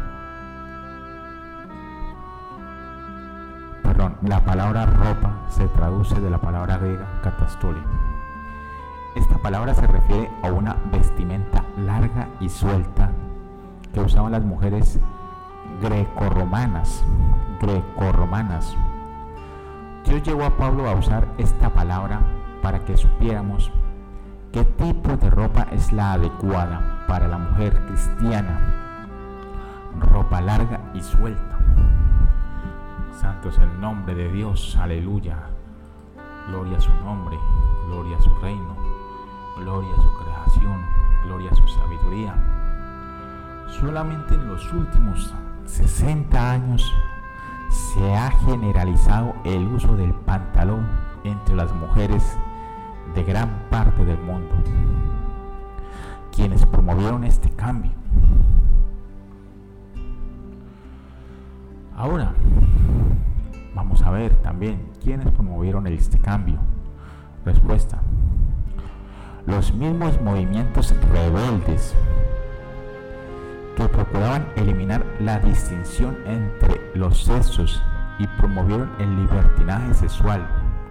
Speaker 1: perdón, la palabra ropa se traduce de la palabra griega katastole. Esta palabra se refiere a una vestimenta larga y suelta que usaban las mujeres grecorromanas, grecorromanas. Dios llevó a Pablo a usar esta palabra para que supiéramos qué tipo de ropa es la adecuada para la mujer cristiana. Ropa larga y suelta. Santo es el nombre de Dios, aleluya. Gloria a su nombre, gloria a su reino, gloria a su creación, gloria a su sabiduría. Solamente en los últimos sesenta años se ha generalizado el uso del pantalón entre las mujeres de gran parte del mundo, quienes promovieron este cambio. Ahora, vamos a ver también quiénes promovieron este cambio. Respuesta: los mismos movimientos rebeldes que procuraban eliminar la distinción entre los sexos y promovieron el libertinaje sexual.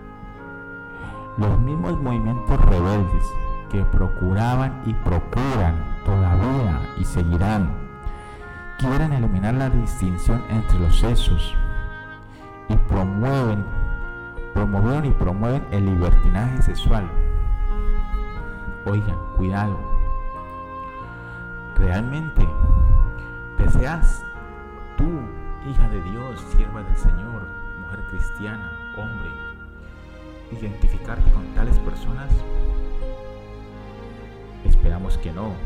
Speaker 1: Los mismos movimientos rebeldes que procuraban y procuran todavía y seguirán, quieren eliminar la distinción entre los sexos y promueven, promovieron y promueven el libertinaje sexual. Oigan, cuidado. ¿Realmente deseas tú, hija de Dios, sierva del Señor, mujer cristiana, hombre, identificarte con tales personas? Esperamos que no.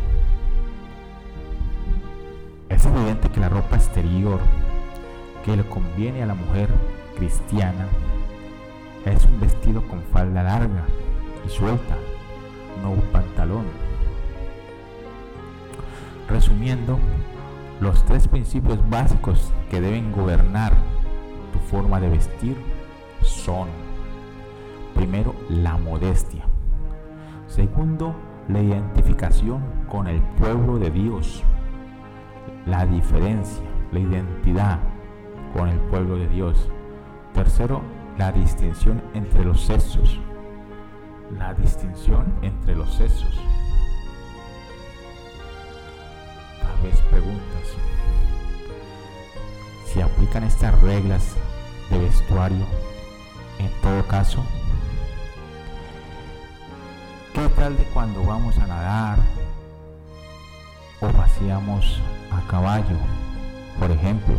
Speaker 1: Es evidente que la ropa exterior que le conviene a la mujer cristiana es un vestido con falda larga y suelta, no un pantalón. Resumiendo, los tres principios básicos que deben gobernar tu forma de vestir son: primero, la modestia; segundo, la identificación con el pueblo de Dios; la diferencia, la identidad con el pueblo de Dios; tercero, la distinción entre los sexos, la distinción entre los sexos. Tal vez preguntas: ¿si aplican estas reglas de vestuario en todo caso? ¿Qué tal de cuando vamos a nadar o paseamos a caballo, por ejemplo?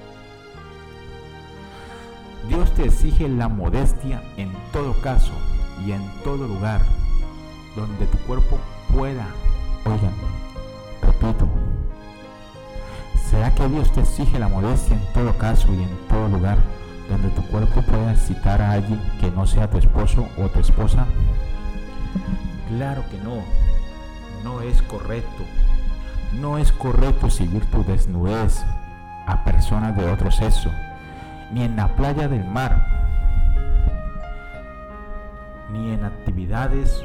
Speaker 1: Dios te exige la modestia en todo caso y en todo lugar donde tu cuerpo pueda. Oigan, repito, ¿será que Dios te exige la modestia en todo caso y en todo lugar donde tu cuerpo pueda excitar a alguien que no sea tu esposo o tu esposa? Claro que no, no es correcto. No es correcto exhibir tu desnudez a personas de otro sexo ni en la playa del mar, ni en actividades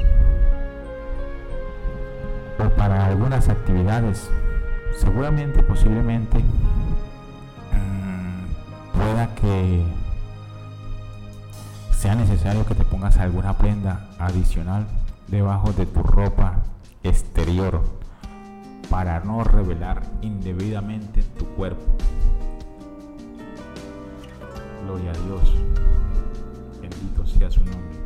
Speaker 1: o para algunas actividades. Seguramente, posiblemente, mmm, pueda que sea necesario que te pongas alguna prenda adicional debajo de tu ropa exterior para no revelar indebidamente tu cuerpo. Gloria a Dios, bendito sea su nombre.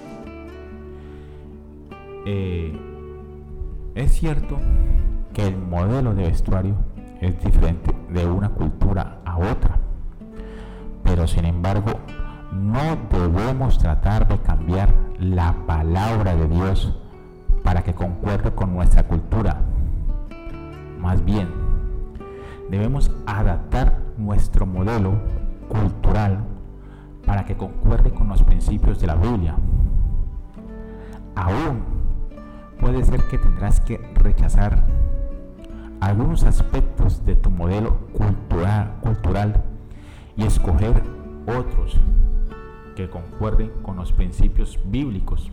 Speaker 1: Eh, es cierto que el modelo de vestuario es diferente de una cultura a otra, pero sin embargo no debemos tratar de cambiar la palabra de Dios para que concuerde con nuestra cultura. Más bien, debemos adaptar nuestro modelo cultural para que concuerde con los principios de la Biblia. Aún puede ser que tendrás que rechazar algunos aspectos de tu modelo cultural, cultural y escoger otros que concuerden con los principios bíblicos.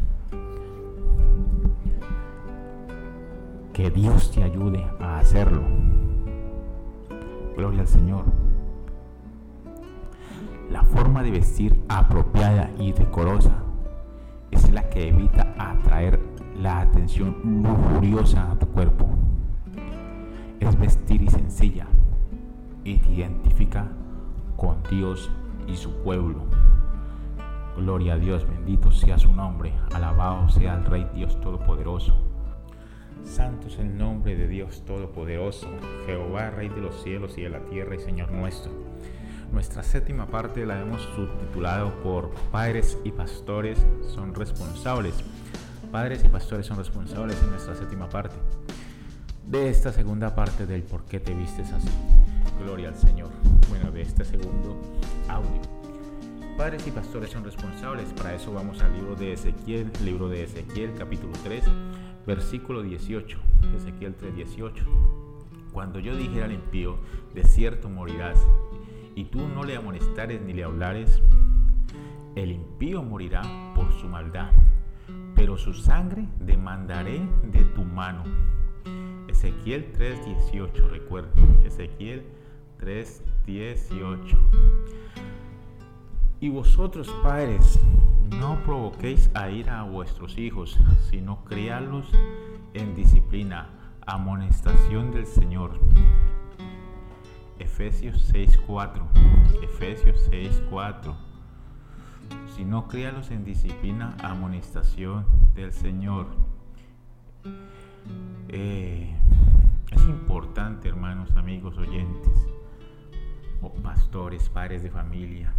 Speaker 1: Que Dios te ayude a hacerlo. Gloria al Señor. La forma de vestir apropiada y decorosa es la que evita atraer la atención lujuriosa a tu cuerpo. Es vestir y sencilla y te identifica con Dios y su pueblo. Gloria a Dios, bendito sea su nombre, alabado sea el Rey Dios Todopoderoso. Santo es el nombre de Dios Todopoderoso, Jehová, Rey de los cielos y de la tierra y Señor nuestro. Nuestra séptima parte la hemos subtitulado por Padres y Pastores son responsables. Padres y pastores son responsables en nuestra séptima parte de esta segunda parte del por qué te vistes así. Gloria al Señor. Bueno, de este segundo audio. Padres y pastores son responsables. Para eso vamos al libro de Ezequiel, libro de Ezequiel, capítulo tres, versículo dieciocho. Ezequiel tres, dieciocho. Cuando yo dijera al impío, de cierto morirás, y tú no le amonestares ni le hablares, el impío morirá por su maldad, pero su sangre demandaré de tu mano. Ezequiel tres, dieciocho, recuerden, Ezequiel tres, dieciocho. Y vosotros, padres, no provoquéis a ira a vuestros hijos, sino criadlos en disciplina, amonestación del Señor. Efesios seis, cuatro. Efesios seis, cuatro. Sino críalos en disciplina, amonestación del Señor. Eh, es importante, hermanos, amigos, oyentes, o pastores, padres de familia.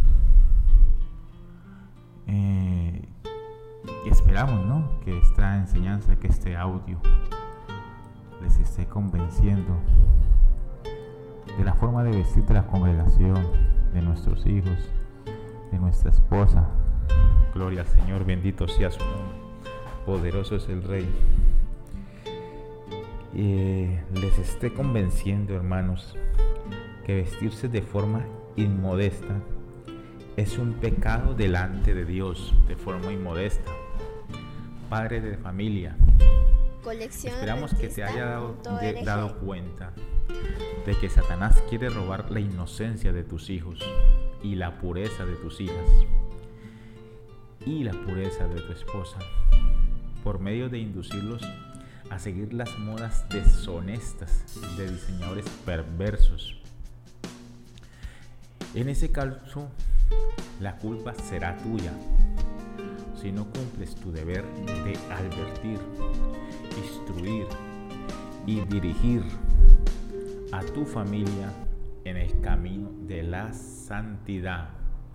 Speaker 1: Eh, y esperamos, ¿no?, que esta enseñanza, que este audio les esté convenciendo de la forma de vestir de la congregación, de nuestros hijos, de nuestra esposa. Gloria al Señor, bendito sea su nombre, poderoso es el Rey. Eh, les esté convenciendo, hermanos, que vestirse de forma inmodesta es un pecado delante de Dios, de forma inmodesta. Padre de familia, esperamos que te haya dado, de, dado cuenta de que Satanás quiere robar la inocencia de tus hijos y la pureza de tus hijas y la pureza de tu esposa por medio de inducirlos a seguir las modas deshonestas de diseñadores perversos. En ese caso, la culpa será tuya si no cumples tu deber de advertir, instruir y dirigir a tu familia en el camino de la santidad.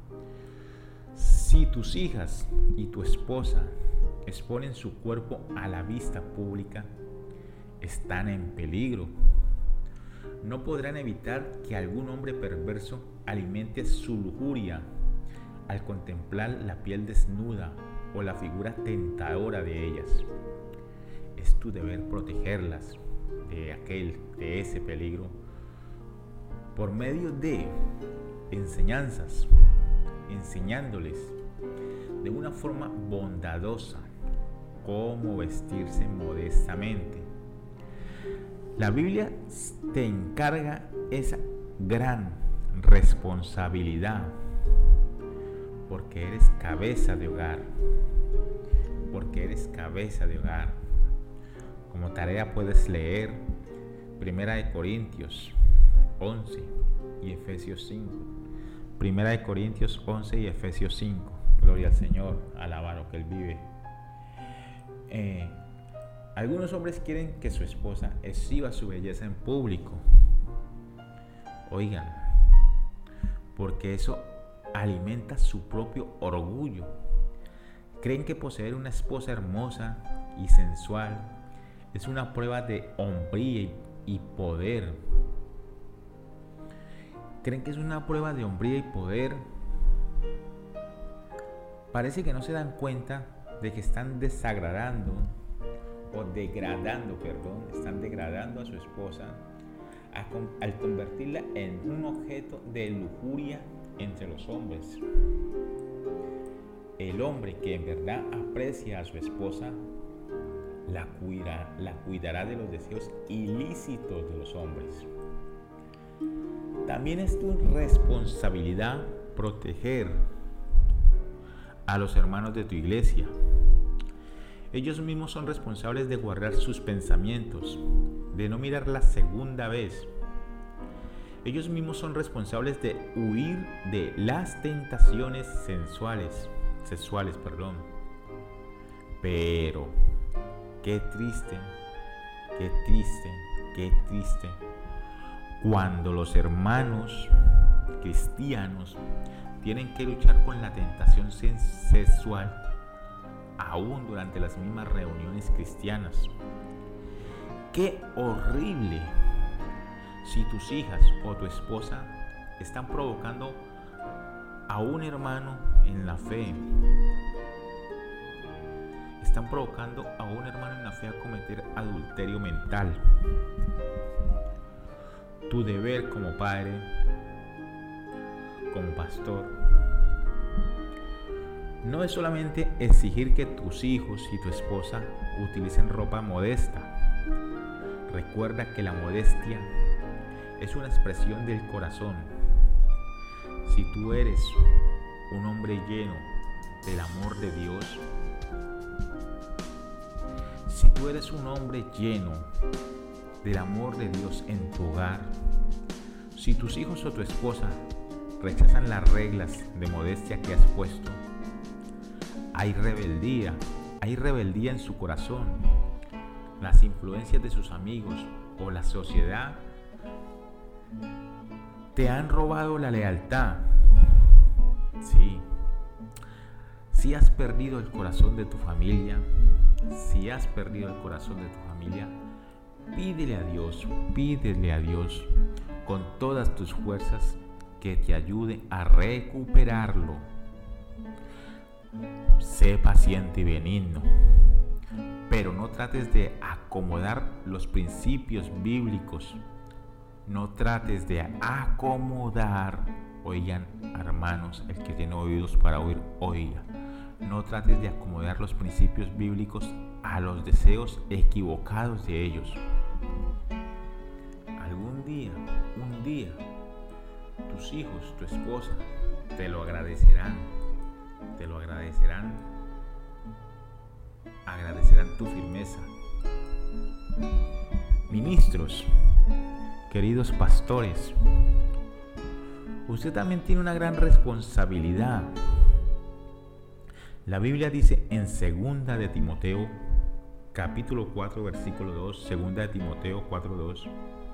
Speaker 1: Si tus hijas y tu esposa exponen su cuerpo a la vista pública, están en peligro. No podrán evitar que algún hombre perverso alimente su lujuria al contemplar la piel desnuda o la figura tentadora de ellas. Es tu deber protegerlas de aquel, de ese peligro por medio de enseñanzas enseñándoles de una forma bondadosa cómo vestirse modestamente. La Biblia te encarga esa gran responsabilidad porque eres cabeza de hogar, porque eres cabeza de hogar. Como tarea puedes leer Primera de Corintios once y Efesios cinco. Primera de Corintios once y Efesios cinco. Gloria al Señor, alaba lo que Él vive. Eh, algunos hombres quieren que su esposa exhiba su belleza en público. Oigan, porque eso alimenta su propio orgullo. Creen que poseer una esposa hermosa y sensual es una prueba de hombría y poder. Creen que es una prueba de hombría y poder. Parece que no se dan cuenta de que están desagradando o degradando, perdón, están degradando a su esposa al convertirla en un objeto de lujuria entre los hombres. El hombre que en verdad aprecia a su esposa la cuidará, la cuidará de los deseos ilícitos de los hombres. También es tu responsabilidad proteger a los hermanos de tu iglesia. Ellos mismos son responsables de guardar sus pensamientos, de no mirar la segunda vez. Ellos mismos son responsables de huir de las tentaciones sensuales, sexuales, perdón. Pero qué triste, qué triste, qué triste cuando los hermanos cristianos tienen que luchar con la tentación sexual aún durante las mismas reuniones cristianas. ¡Qué horrible! Si tus hijas o tu esposa están provocando a un hermano en la fe, están provocando a un hermano en la fe a cometer adulterio mental. Tu deber como padre, como pastor, no es solamente exigir que tus hijos y tu esposa utilicen ropa modesta. Recuerda que la modestia es una expresión del corazón. Si tú eres un hombre lleno del amor de Dios, si tú eres un hombre lleno del amor de Dios en tu hogar, si tus hijos o tu esposa rechazan las reglas de modestia que has puesto, hay rebeldía, hay rebeldía en su corazón. Las influencias de sus amigos o la sociedad te han robado la lealtad. Sí, si has perdido el corazón de tu familia, si has perdido el corazón de tu familia, pídele a Dios, pídele a Dios con todas tus fuerzas que te ayude a recuperarlo. Sé paciente y benigno, pero no trates de acomodar los principios bíblicos. No trates de acomodar, oigan, hermanos, el que tiene oídos para oír, oiga. No trates de acomodar los principios bíblicos a los deseos equivocados de ellos. Algún día, un día, tus hijos, tu esposa, te lo agradecerán. Te lo agradecerán. Agradecerán tu firmeza. Ministros, queridos pastores, usted también tiene una gran responsabilidad. La Biblia dice en segunda de Timoteo, capítulo cuatro, versículo dos, segunda de Timoteo cuatro, dos,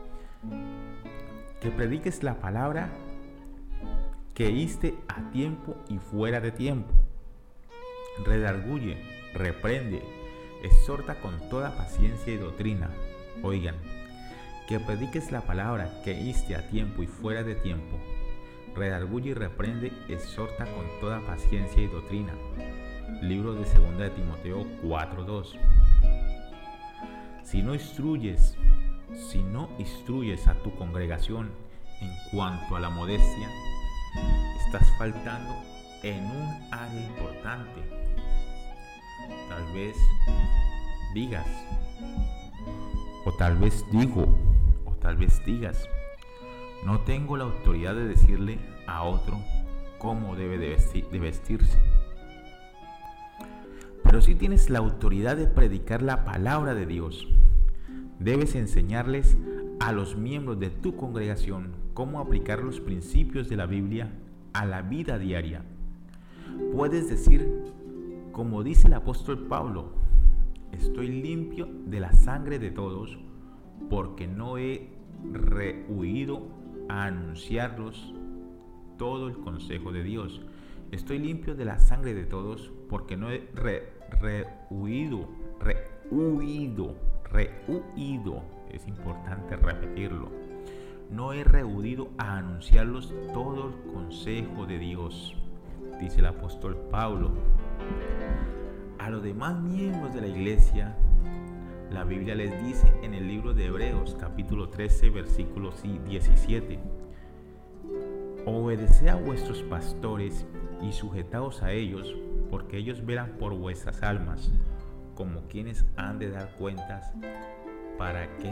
Speaker 1: que prediques la palabra, que histe a tiempo y fuera de tiempo. Redarguye, reprende, exhorta con toda paciencia y doctrina. Oigan, que prediques la palabra, que histe a tiempo y fuera de tiempo. Redarguye y reprende, exhorta con toda paciencia y doctrina. Libro de segunda de Timoteo cuatro, dos. Si no instruyes, si no instruyes a tu congregación en cuanto a la modestia, estás faltando en un área importante. Tal vez digas, o tal vez digo, o tal vez digas, no tengo la autoridad de decirle a otro cómo debe de, vestir, de vestirse. Pero sí tienes la autoridad de predicar la palabra de Dios. Debes enseñarles a los miembros de tu congregación cómo aplicar los principios de la Biblia a la vida diaria. Puedes decir, como dice el apóstol Pablo, estoy limpio de la sangre de todos, porque no he rehuido a anunciarlos todo el consejo de Dios. Estoy limpio de la sangre de todos, porque no he re, rehuido, rehuido, rehuido, es importante repetirlo. No he rehuido a anunciarlos todo el consejo de Dios, dice el apóstol Pablo. A los demás miembros de la iglesia, la Biblia les dice en el libro de Hebreos, capítulo trece, versículo diecisiete: obedeced a vuestros pastores y sujetaos a ellos, porque ellos velan por vuestras almas, como quienes han de dar cuentas, para que...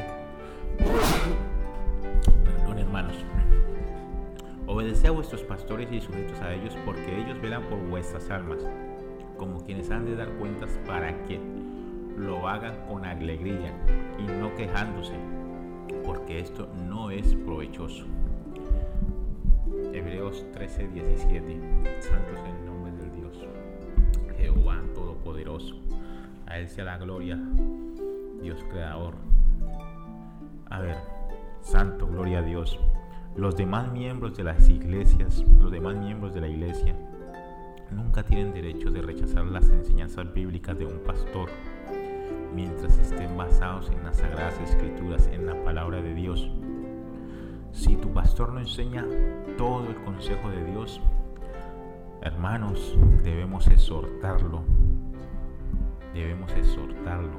Speaker 1: Perdón, hermanos. Obedeced a vuestros pastores y sujetos a ellos, porque ellos velan por vuestras almas, como quienes han de dar cuentas, para que lo hagan con alegría y no quejándose, porque esto no es provechoso. Hebreos trece, diecisiete. Santo es el nombre del Dios, Jehová Todopoderoso. A Él sea la gloria, Dios Creador. A ver, santo, gloria a Dios. Los demás miembros de las iglesias, los demás miembros de la iglesia, nunca tienen derecho de rechazar las enseñanzas bíblicas de un pastor, mientras estén basados en las Sagradas Escrituras, en la palabra de Dios. Si tu pastor no enseña todo el consejo de Dios, hermanos, debemos exhortarlo. Debemos exhortarlo.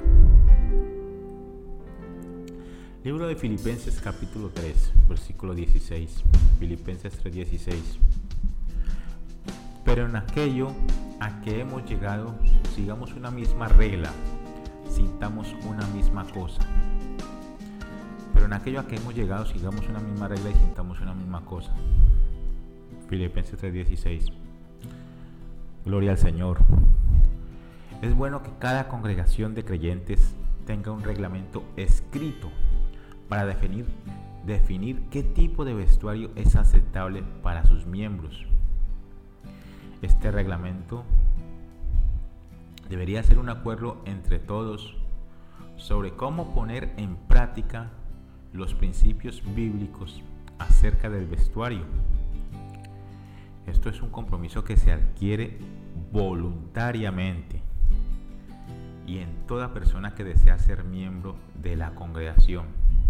Speaker 1: Libro de Filipenses, capítulo tres, versículo dieciséis. Filipenses tres, dieciséis. Pero en aquello a que hemos llegado, sigamos una misma regla, sintamos una misma cosa. Pero en aquello a que hemos llegado, sigamos una misma regla y sintamos una misma cosa. Filipenses tres, dieciséis. Gloria al Señor. Es bueno que cada congregación de creyentes tenga un reglamento escrito para definir, definir qué tipo de vestuario es aceptable para sus miembros. Este reglamento debería ser un acuerdo entre todos sobre cómo poner en práctica los principios bíblicos acerca del vestuario. Esto es un compromiso que se adquiere voluntariamente y en toda persona que desea ser miembro de la congregación,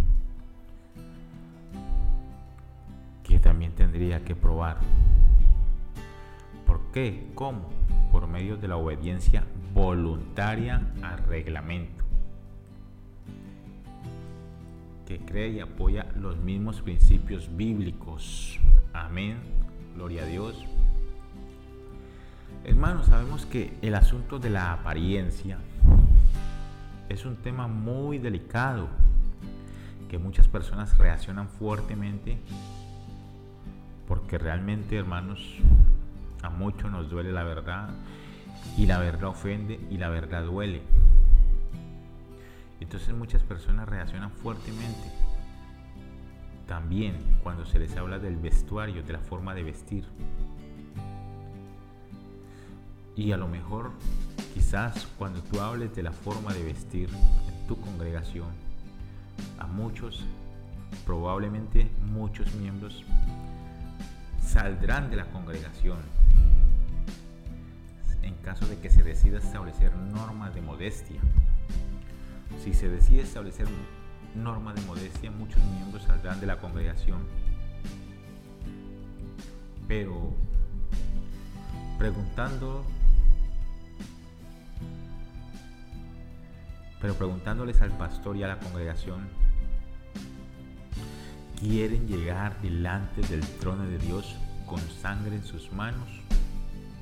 Speaker 1: que también tendría que probar. ¿Por qué? ¿Cómo? Por medio de la obediencia voluntaria al reglamento, que cree y apoya los mismos principios bíblicos. Amén. Gloria a Dios. Hermanos, sabemos que el asunto de la apariencia es un tema muy delicado, que muchas personas reaccionan fuertemente, porque realmente, hermanos, a muchos nos duele la verdad, y la verdad ofende, y la verdad duele. Entonces muchas personas reaccionan fuertemente. También cuando se les habla del vestuario, de la forma de vestir. Y a lo mejor, quizás cuando tú hables de la forma de vestir en tu congregación, a muchos, probablemente muchos miembros, saldrán de la congregación en caso de que se decida establecer normas de modestia. Si se decide establecer normas de modestia, muchos miembros saldrán de la congregación. Pero preguntando, pero preguntándoles al pastor y a la congregación, ¿quieren llegar delante del trono de Dios con sangre en sus manos?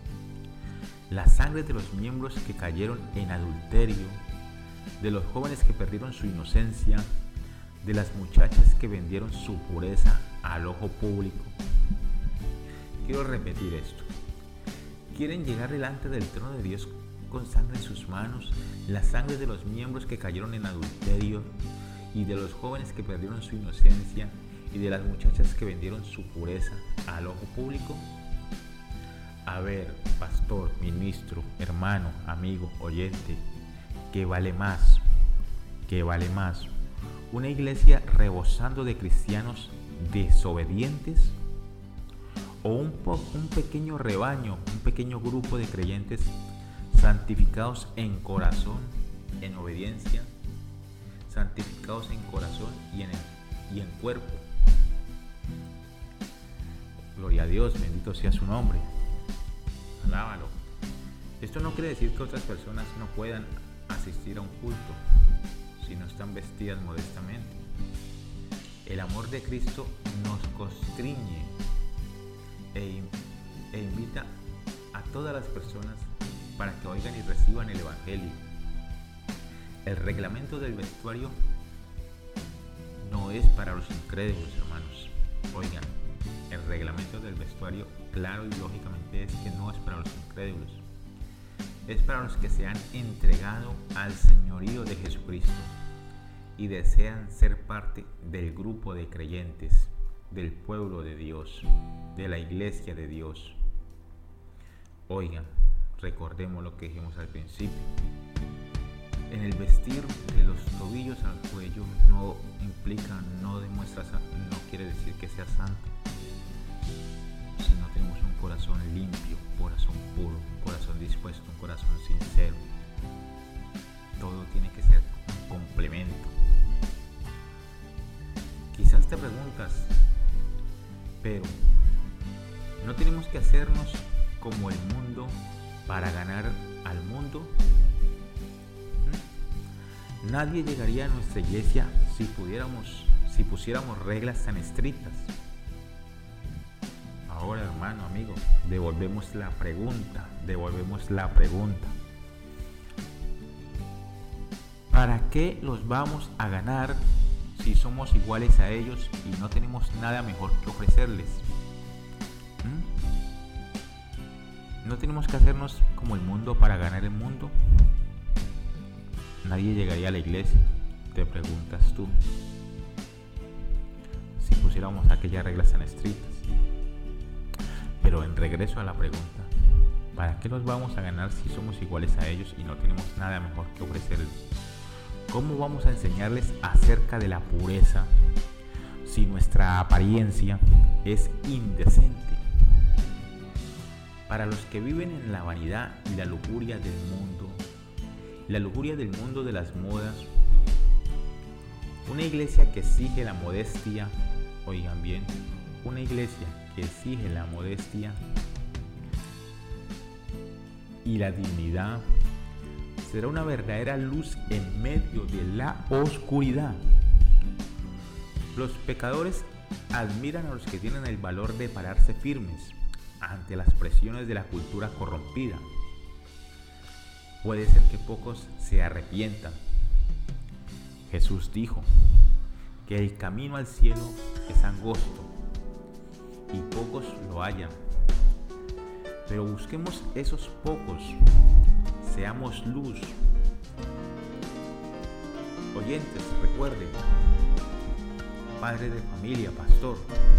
Speaker 1: la sangre de los miembros que cayeron en adulterio, de los jóvenes que perdieron su inocencia, de las muchachas que vendieron su pureza al ojo público. Quiero repetir esto. Quieren llegar delante del trono de Dios con sangre en sus manos, la sangre de los miembros que cayeron en adulterio y de los jóvenes que perdieron su inocencia y de las muchachas que vendieron su pureza al ojo público. A ver, pastor, ministro, hermano, amigo, oyente, ¿qué vale más? ¿Qué vale más? ¿Una iglesia rebosando de cristianos desobedientes? ¿O un, po- un pequeño rebaño, un pequeño grupo de creyentes santificados en corazón, en obediencia, santificados en corazón y en, el, y en cuerpo? Gloria a Dios, bendito sea su nombre. Alábalo. Esto no quiere decir que otras personas no puedan asistir a un culto si no están vestidas modestamente. El amor de Cristo nos constriñe e, e invita a todas las personas para que oigan y reciban el Evangelio. El reglamento del vestuario no es para los incrédulos, hermanos. Oigan, el reglamento del vestuario, claro y lógicamente, es que no es para los incrédulos. Es para los que se han entregado al señorío de Jesucristo y desean ser parte del grupo de creyentes, del pueblo de Dios, de la iglesia de Dios. Oigan, recordemos lo que dijimos al principio. En el vestir de los tobillos al cuello no implica, no demuestra, no quiere decir que sea santo. Si no tenemos un corazón limpio, un corazón puro, un corazón dispuesto, un corazón sincero, todo tiene que ser un complemento. Quizás te preguntas, pero ¿no tenemos que hacernos como el mundo para ganar al mundo? ¿Mm? Nadie llegaría a nuestra iglesia si pudiéramos, si pusiéramos reglas tan estrictas. Ahora, hermano, amigo, devolvemos la pregunta, devolvemos la pregunta. ¿Para qué los vamos a ganar si somos iguales a ellos y no tenemos nada mejor que ofrecerles? ¿Mm? ¿No tenemos que hacernos como el mundo para ganar el mundo? Nadie llegaría a la iglesia, te preguntas tú, si pusiéramos aquellas reglas tan estrictas. Pero en regreso a la pregunta, ¿para qué los vamos a ganar si somos iguales a ellos y no tenemos nada mejor que ofrecerles? ¿Cómo vamos a enseñarles acerca de la pureza si nuestra apariencia es indecente? Para los que viven en la vanidad y la lujuria del mundo, la lujuria del mundo de las modas, una iglesia que exige la modestia, oigan bien, una iglesia que exige la modestia y la dignidad será una verdadera luz en medio de la oscuridad. Los pecadores admiran a los que tienen el valor de pararse firmes ante las presiones de la cultura corrompida. Puede ser que pocos se arrepientan. Jesús dijo que el camino al cielo es angosto y pocos lo hallan. Pero busquemos esos pocos, seamos luz. Oyentes, recuerden, padre de familia, pastor,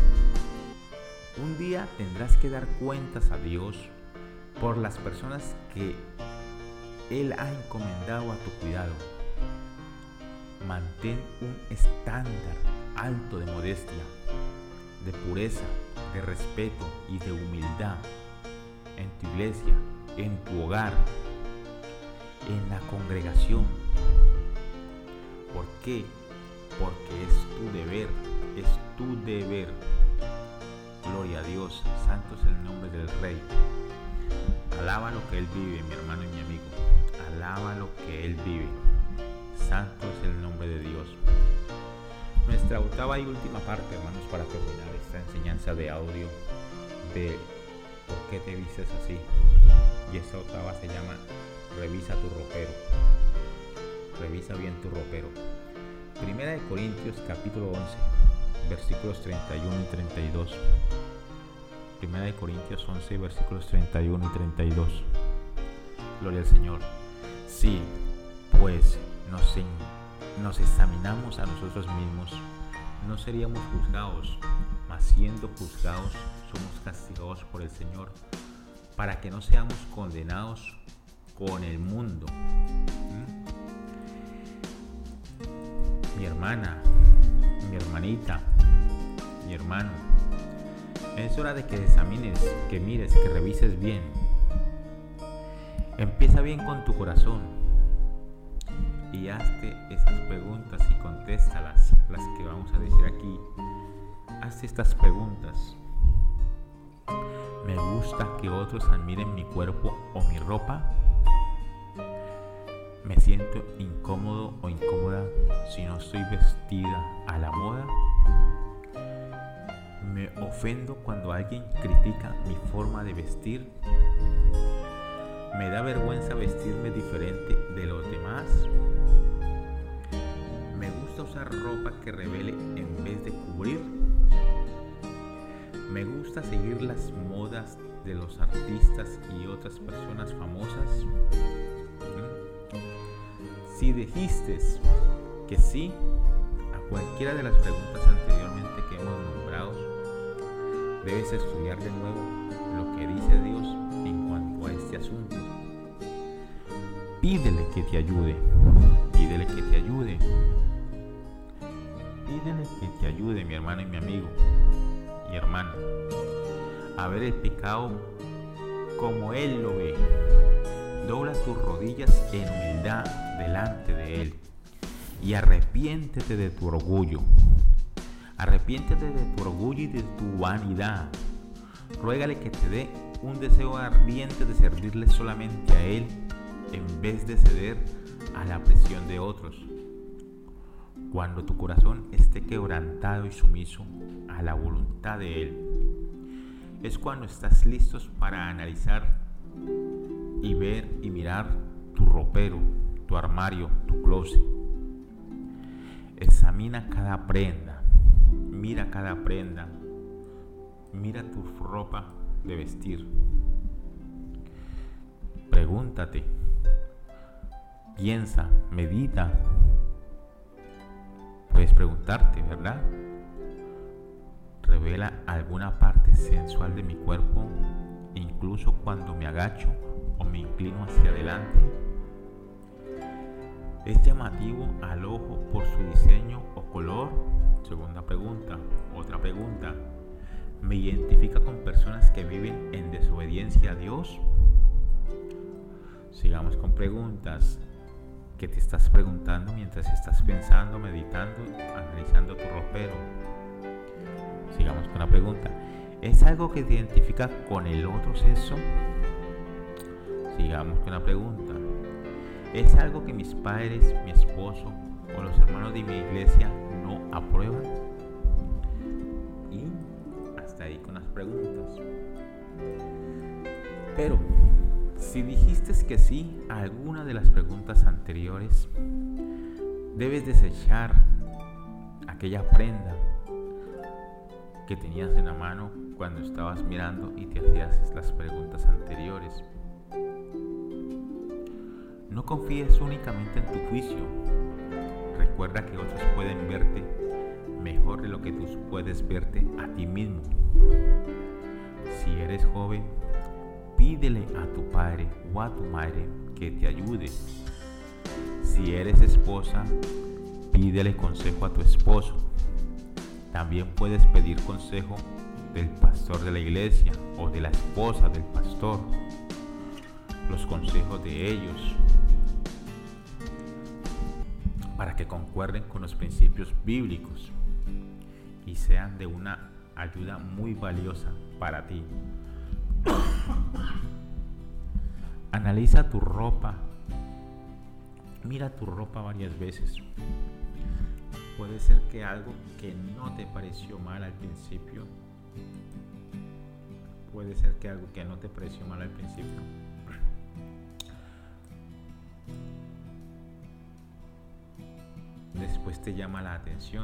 Speaker 1: un día tendrás que dar cuentas a Dios por las personas que Él ha encomendado a tu cuidado. Mantén un estándar alto de modestia, de pureza, de respeto y de humildad en tu iglesia, en tu hogar, en la congregación. ¿Por qué? Porque es tu deber, es tu deber. Gloria a Dios, santo es el nombre del Rey. Alaba lo que Él vive, mi hermano y mi amigo. Alaba lo que Él vive. Santo es el nombre de Dios. Nuestra octava y última parte, hermanos, para terminar esta enseñanza de audio de ¿por qué te vistes así? Y esta octava se llama revisa tu ropero. Revisa bien tu ropero. Primera de Corintios capítulo once, versículos treinta y uno y treinta y dos. Primera de Corintios once, versículos treinta y uno y treinta y dos. Gloria al Señor. Sí, pues nos, nos examinamos a nosotros mismos, no seríamos juzgados, mas siendo juzgados somos castigados por el Señor, para que no seamos condenados con el mundo. ¿Mm? Mi hermana, mi hermanita, mi hermano, es hora de que examines, que mires, que revises bien. Empieza bien con tu corazón y hazte esas preguntas y contéstalas, las que vamos a decir aquí. Hazte estas preguntas. ¿Me gusta que otros admiren mi cuerpo o mi ropa? ¿Me siento incómodo o incómoda si no estoy vestida a la moda? ¿Me ofendo cuando alguien critica mi forma de vestir? ¿Me da vergüenza vestirme diferente de los demás? ¿Me gusta usar ropa que revele en vez de cubrir? ¿Me gusta seguir las modas de los artistas y otras personas famosas? Si dijiste que sí a cualquiera de las preguntas anteriormente que hemos nombrado, debes estudiar de nuevo lo que dice Dios en cuanto a este asunto. Pídele que te ayude, pídele que te ayude, pídele que te ayude, mi hermano y mi amigo y hermana, a ver el pecado como Él lo ve. Dobla tus rodillas en humildad delante de Él y arrepiéntete de tu orgullo. Arrepiéntete de tu orgullo y de tu vanidad. Ruégale que te dé un deseo ardiente de servirle solamente a Él en vez de ceder a la presión de otros. Cuando tu corazón esté quebrantado y sumiso a la voluntad de Él, es cuando estás listos para analizar y ver y mirar tu ropero, tu armario, tu closet. Examina cada prenda, mira cada prenda, mira tu ropa de vestir. Pregúntate, piensa, medita. Puedes preguntarte, ¿verdad? ¿Revela alguna parte sensual de mi cuerpo, incluso cuando me agacho o me inclino hacia adelante? ¿Es llamativo al ojo por su diseño o color? Segunda pregunta. Otra pregunta. ¿Me identifica con personas que viven en desobediencia a Dios? Sigamos con preguntas que te estás preguntando mientras estás pensando, meditando, analizando tu ropero. Sigamos con la pregunta. ¿Es algo que te identifica con el otro sexo? Sigamos con la pregunta. ¿Es algo que mis padres, mi esposo o los hermanos de mi iglesia no aprueban? Y hasta ahí con las preguntas. Pero si dijiste que sí a alguna de las preguntas anteriores, debes desechar aquella prenda que tenías en la mano cuando estabas mirando y te hacías las preguntas anteriores. No confíes únicamente en tu juicio. Recuerda que otros pueden verte mejor de lo que tú puedes verte a ti mismo. Si eres joven, pídele a tu padre o a tu madre que te ayude. Si eres esposa, pídele consejo a tu esposo. También puedes pedir consejo del pastor de la iglesia o de la esposa del pastor. Los consejos de ellos, para que concuerden con los principios bíblicos y sean de una ayuda muy valiosa para ti. Analiza tu ropa. Mira tu ropa varias veces. Puede ser que algo que no te pareció mal al principio, puede ser que algo que no te pareció mal al principio después te llama la atención.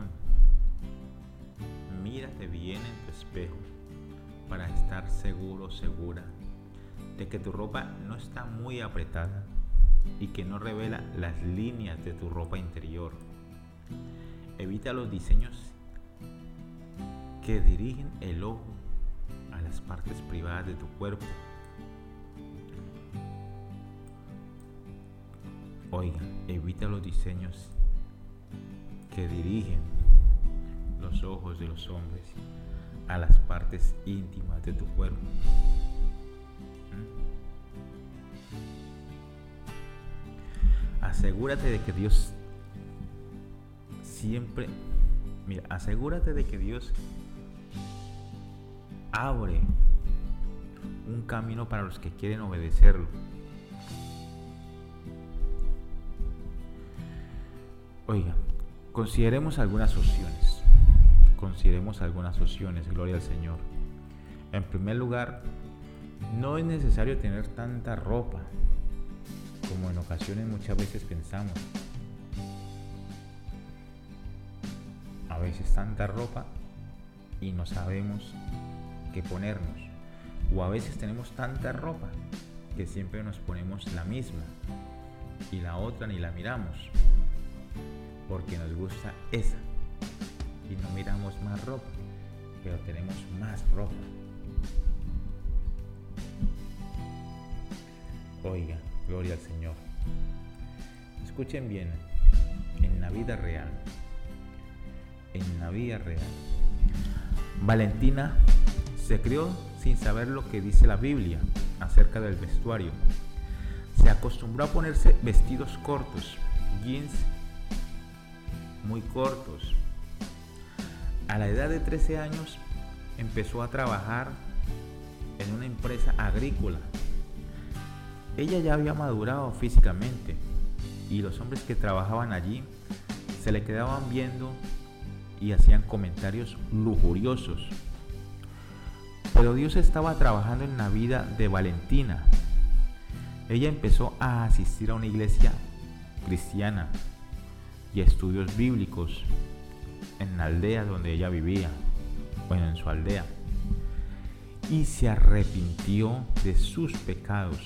Speaker 1: Mírate bien en tu espejo para estar seguro, segura de que tu ropa no está muy apretada y que no revela las líneas de tu ropa interior. Evita los diseños que dirigen el ojo a las partes privadas de tu cuerpo. Oiga, evita los diseños que dirigen los ojos de los hombres a las partes íntimas de tu cuerpo. ¿Mm? Asegúrate de que Dios siempre, mira, asegúrate de que Dios abre un camino para los que quieren obedecerlo. Oiga, consideremos algunas opciones. Consideremos algunas opciones, gloria al Señor. En primer lugar, no es necesario tener tanta ropa como en ocasiones muchas veces pensamos. A veces tanta ropa y no sabemos qué ponernos. O a veces tenemos tanta ropa que siempre nos ponemos la misma y la otra ni la miramos, porque nos gusta esa y no miramos más ropa, pero tenemos más ropa. Oiga, gloria al Señor. Escuchen bien, en la vida real, en la vida real, Valentina se crió sin saber lo que dice la Biblia acerca del vestuario. Se acostumbró a ponerse vestidos cortos, jeans muy cortos. A la edad de trece años empezó a trabajar en una empresa agrícola. Ella ya había madurado físicamente y los hombres que trabajaban allí se le quedaban viendo y hacían comentarios lujuriosos. Pero Dios estaba trabajando en la vida de Valentina. Ella empezó a asistir a una iglesia cristiana y estudios bíblicos en la aldea donde ella vivía, bueno, en su aldea, y se arrepintió de sus pecados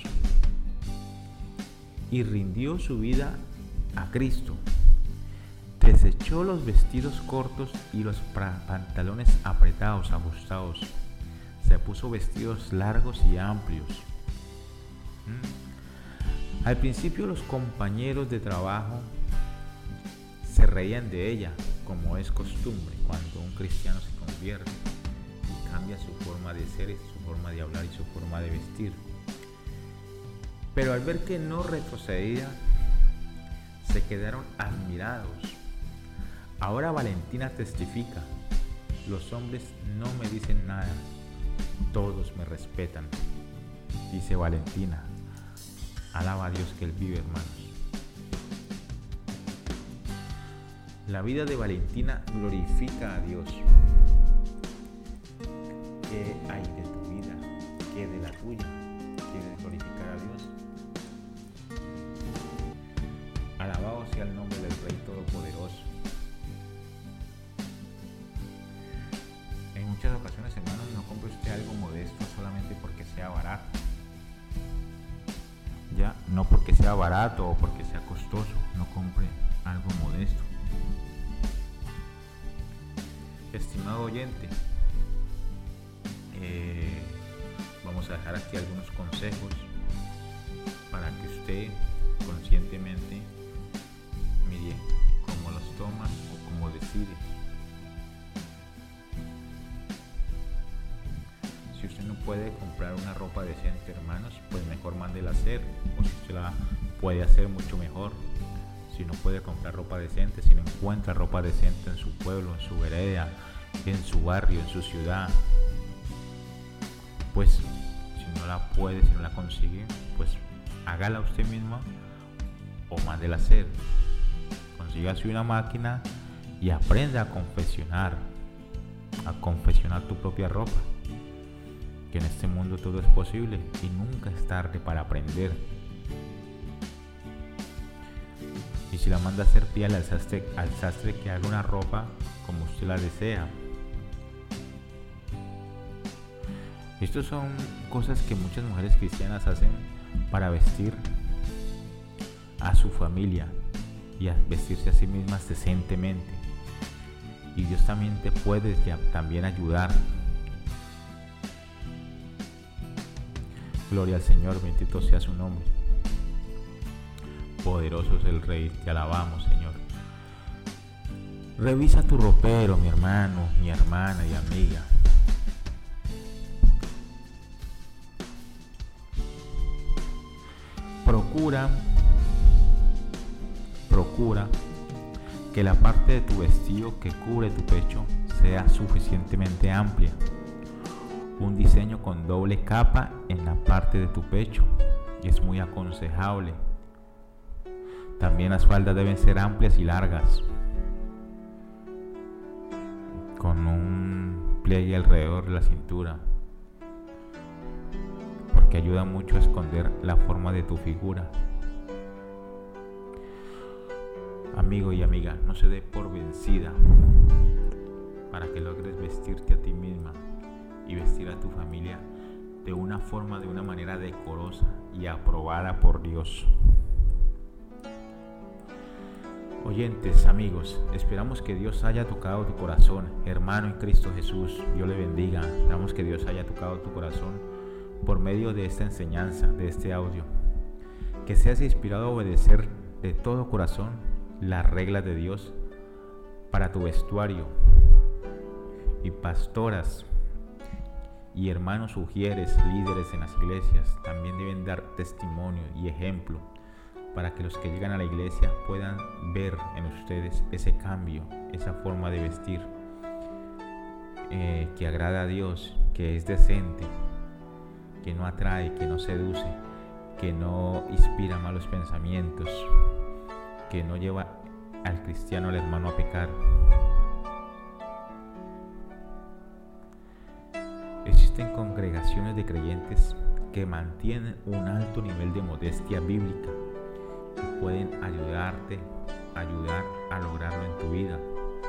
Speaker 1: y rindió su vida a Cristo. Desechó los vestidos cortos y los pantalones apretados, ajustados. Se puso vestidos largos y amplios. ¿Mm? Al principio los compañeros de trabajo se reían de ella, como es costumbre cuando un cristiano se convierte y cambia su forma de ser, su forma de hablar y su forma de vestir. Pero al ver que no retrocedía, se quedaron admirados. Ahora Valentina testifica: los hombres no me dicen nada, todos me respetan. Dice Valentina. Alaba a Dios que Él vive, hermanos. La vida de Valentina glorifica a Dios. ¿Qué hay de tu vida? ¿Qué de la tuya? ¿Quieres glorificar a Dios? Alabado sea el nombre del Rey Todopoderoso. En muchas ocasiones, hermanos, no compre usted algo modesto solamente porque sea barato. Ya, no porque sea barato o porque sea costoso, no compre algo modesto. Estimado oyente, eh, vamos a dejar aquí algunos consejos para que usted conscientemente mire cómo los toma o cómo decide. Si usted no puede comprar una ropa decente, hermanos, pues mejor mándela a hacer, o si usted la puede hacer, mucho mejor. Si no puede comprar ropa decente, si no encuentra ropa decente en su pueblo, en su vereda, en su barrio, en su ciudad, pues si no la puede, si no la consigue, pues hágala usted misma o mándela a hacer. Consígase una máquina y aprenda a confeccionar, a confeccionar tu propia ropa. Que en este mundo todo es posible y nunca es tarde para aprender. Y si la manda a hacer, pídale al sastre, al sastre que haga una ropa como usted la desea. Estas son cosas que muchas mujeres cristianas hacen para vestir a su familia y a vestirse a sí mismas decentemente. Y Dios también te puede ya, también ayudar. Gloria al Señor, bendito sea su nombre. Poderoso es el Rey, te alabamos, Señor. Revisa tu ropero, mi hermano, mi hermana y amiga. Procura, procura que la parte de tu vestido que cubre tu pecho sea suficientemente amplia. Un diseño con doble capa en la parte de tu pecho es muy aconsejable. También las faldas deben ser amplias y largas, con un pliegue alrededor de la cintura, porque ayuda mucho a esconder la forma de tu figura. Amigo y amiga, no se dé por vencida para que logres vestirte a ti misma y vestir a tu familia de una forma, de una manera decorosa y aprobada por Dios. Oyentes, amigos, esperamos que Dios haya tocado tu corazón, hermano en Cristo Jesús. Dios le bendiga. Esperamos que Dios haya tocado tu corazón por medio de esta enseñanza, de este audio. Que seas inspirado a obedecer de todo corazón las reglas de Dios para tu vestuario. Y pastoras y hermanos ujieres, líderes en las iglesias, también deben dar testimonio y ejemplo para que los que llegan a la iglesia puedan ver en ustedes ese cambio, esa forma de vestir eh, que agrada a Dios, que es decente, que no atrae, que no seduce, que no inspira malos pensamientos, que no lleva al cristiano, al hermano, a pecar. Existen congregaciones de creyentes que mantienen un alto nivel de modestia bíblica y pueden ayudarte, ayudar a lograrlo en tu vida.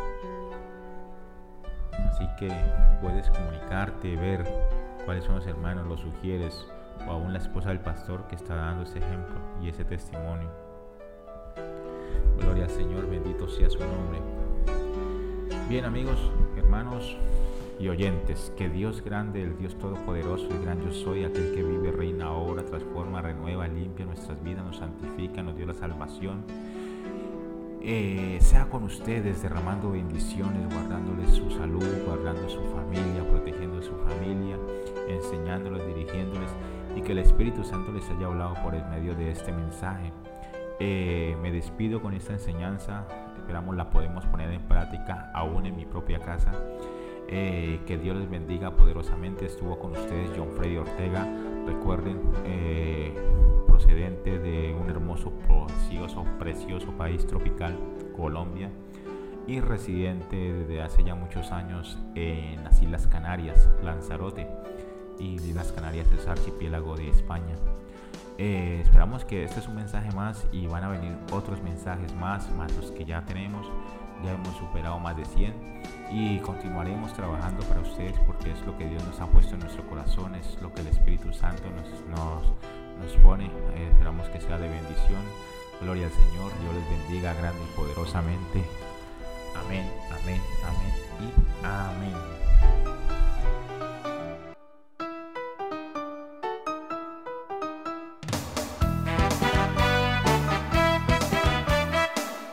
Speaker 1: Así que puedes comunicarte, ver cuáles son los hermanos, los sugieres, o aún la esposa del pastor que está dando ese ejemplo y ese testimonio. Gloria al Señor, bendito sea su nombre. Bien, amigos, hermanos y oyentes, que Dios grande, el Dios todopoderoso, el gran yo soy, aquel que vive, reina, obra, transforma, renueva, limpia nuestras vidas, nos santifica, nos dio la salvación, eh, sea con ustedes, derramando bendiciones, guardándoles su salud, guardando su familia, protegiendo su familia, enseñándoles, dirigiéndoles, y que el Espíritu Santo les haya hablado por el medio de este mensaje. Eh, me despido con esta enseñanza, esperamos la podemos poner en práctica aún en mi propia casa. Eh, que Dios les bendiga poderosamente. Estuvo con ustedes John Freddy Ortega. Recuerden, eh, procedente de un hermoso, precioso, precioso país tropical, Colombia, y residente desde hace ya muchos años en las Islas Canarias, Lanzarote, y las Canarias es archipiélago de España. Eh, esperamos que este es un mensaje más y van a venir otros mensajes más, más los que ya tenemos. Ya hemos superado más de cien y continuaremos trabajando para ustedes porque es lo que Dios nos ha puesto en nuestro corazón, es lo que el Espíritu Santo nos, nos, nos pone. Eh, esperamos que sea de bendición. Gloria al Señor, Dios les bendiga grande y poderosamente. Amén, amén, amén y amén.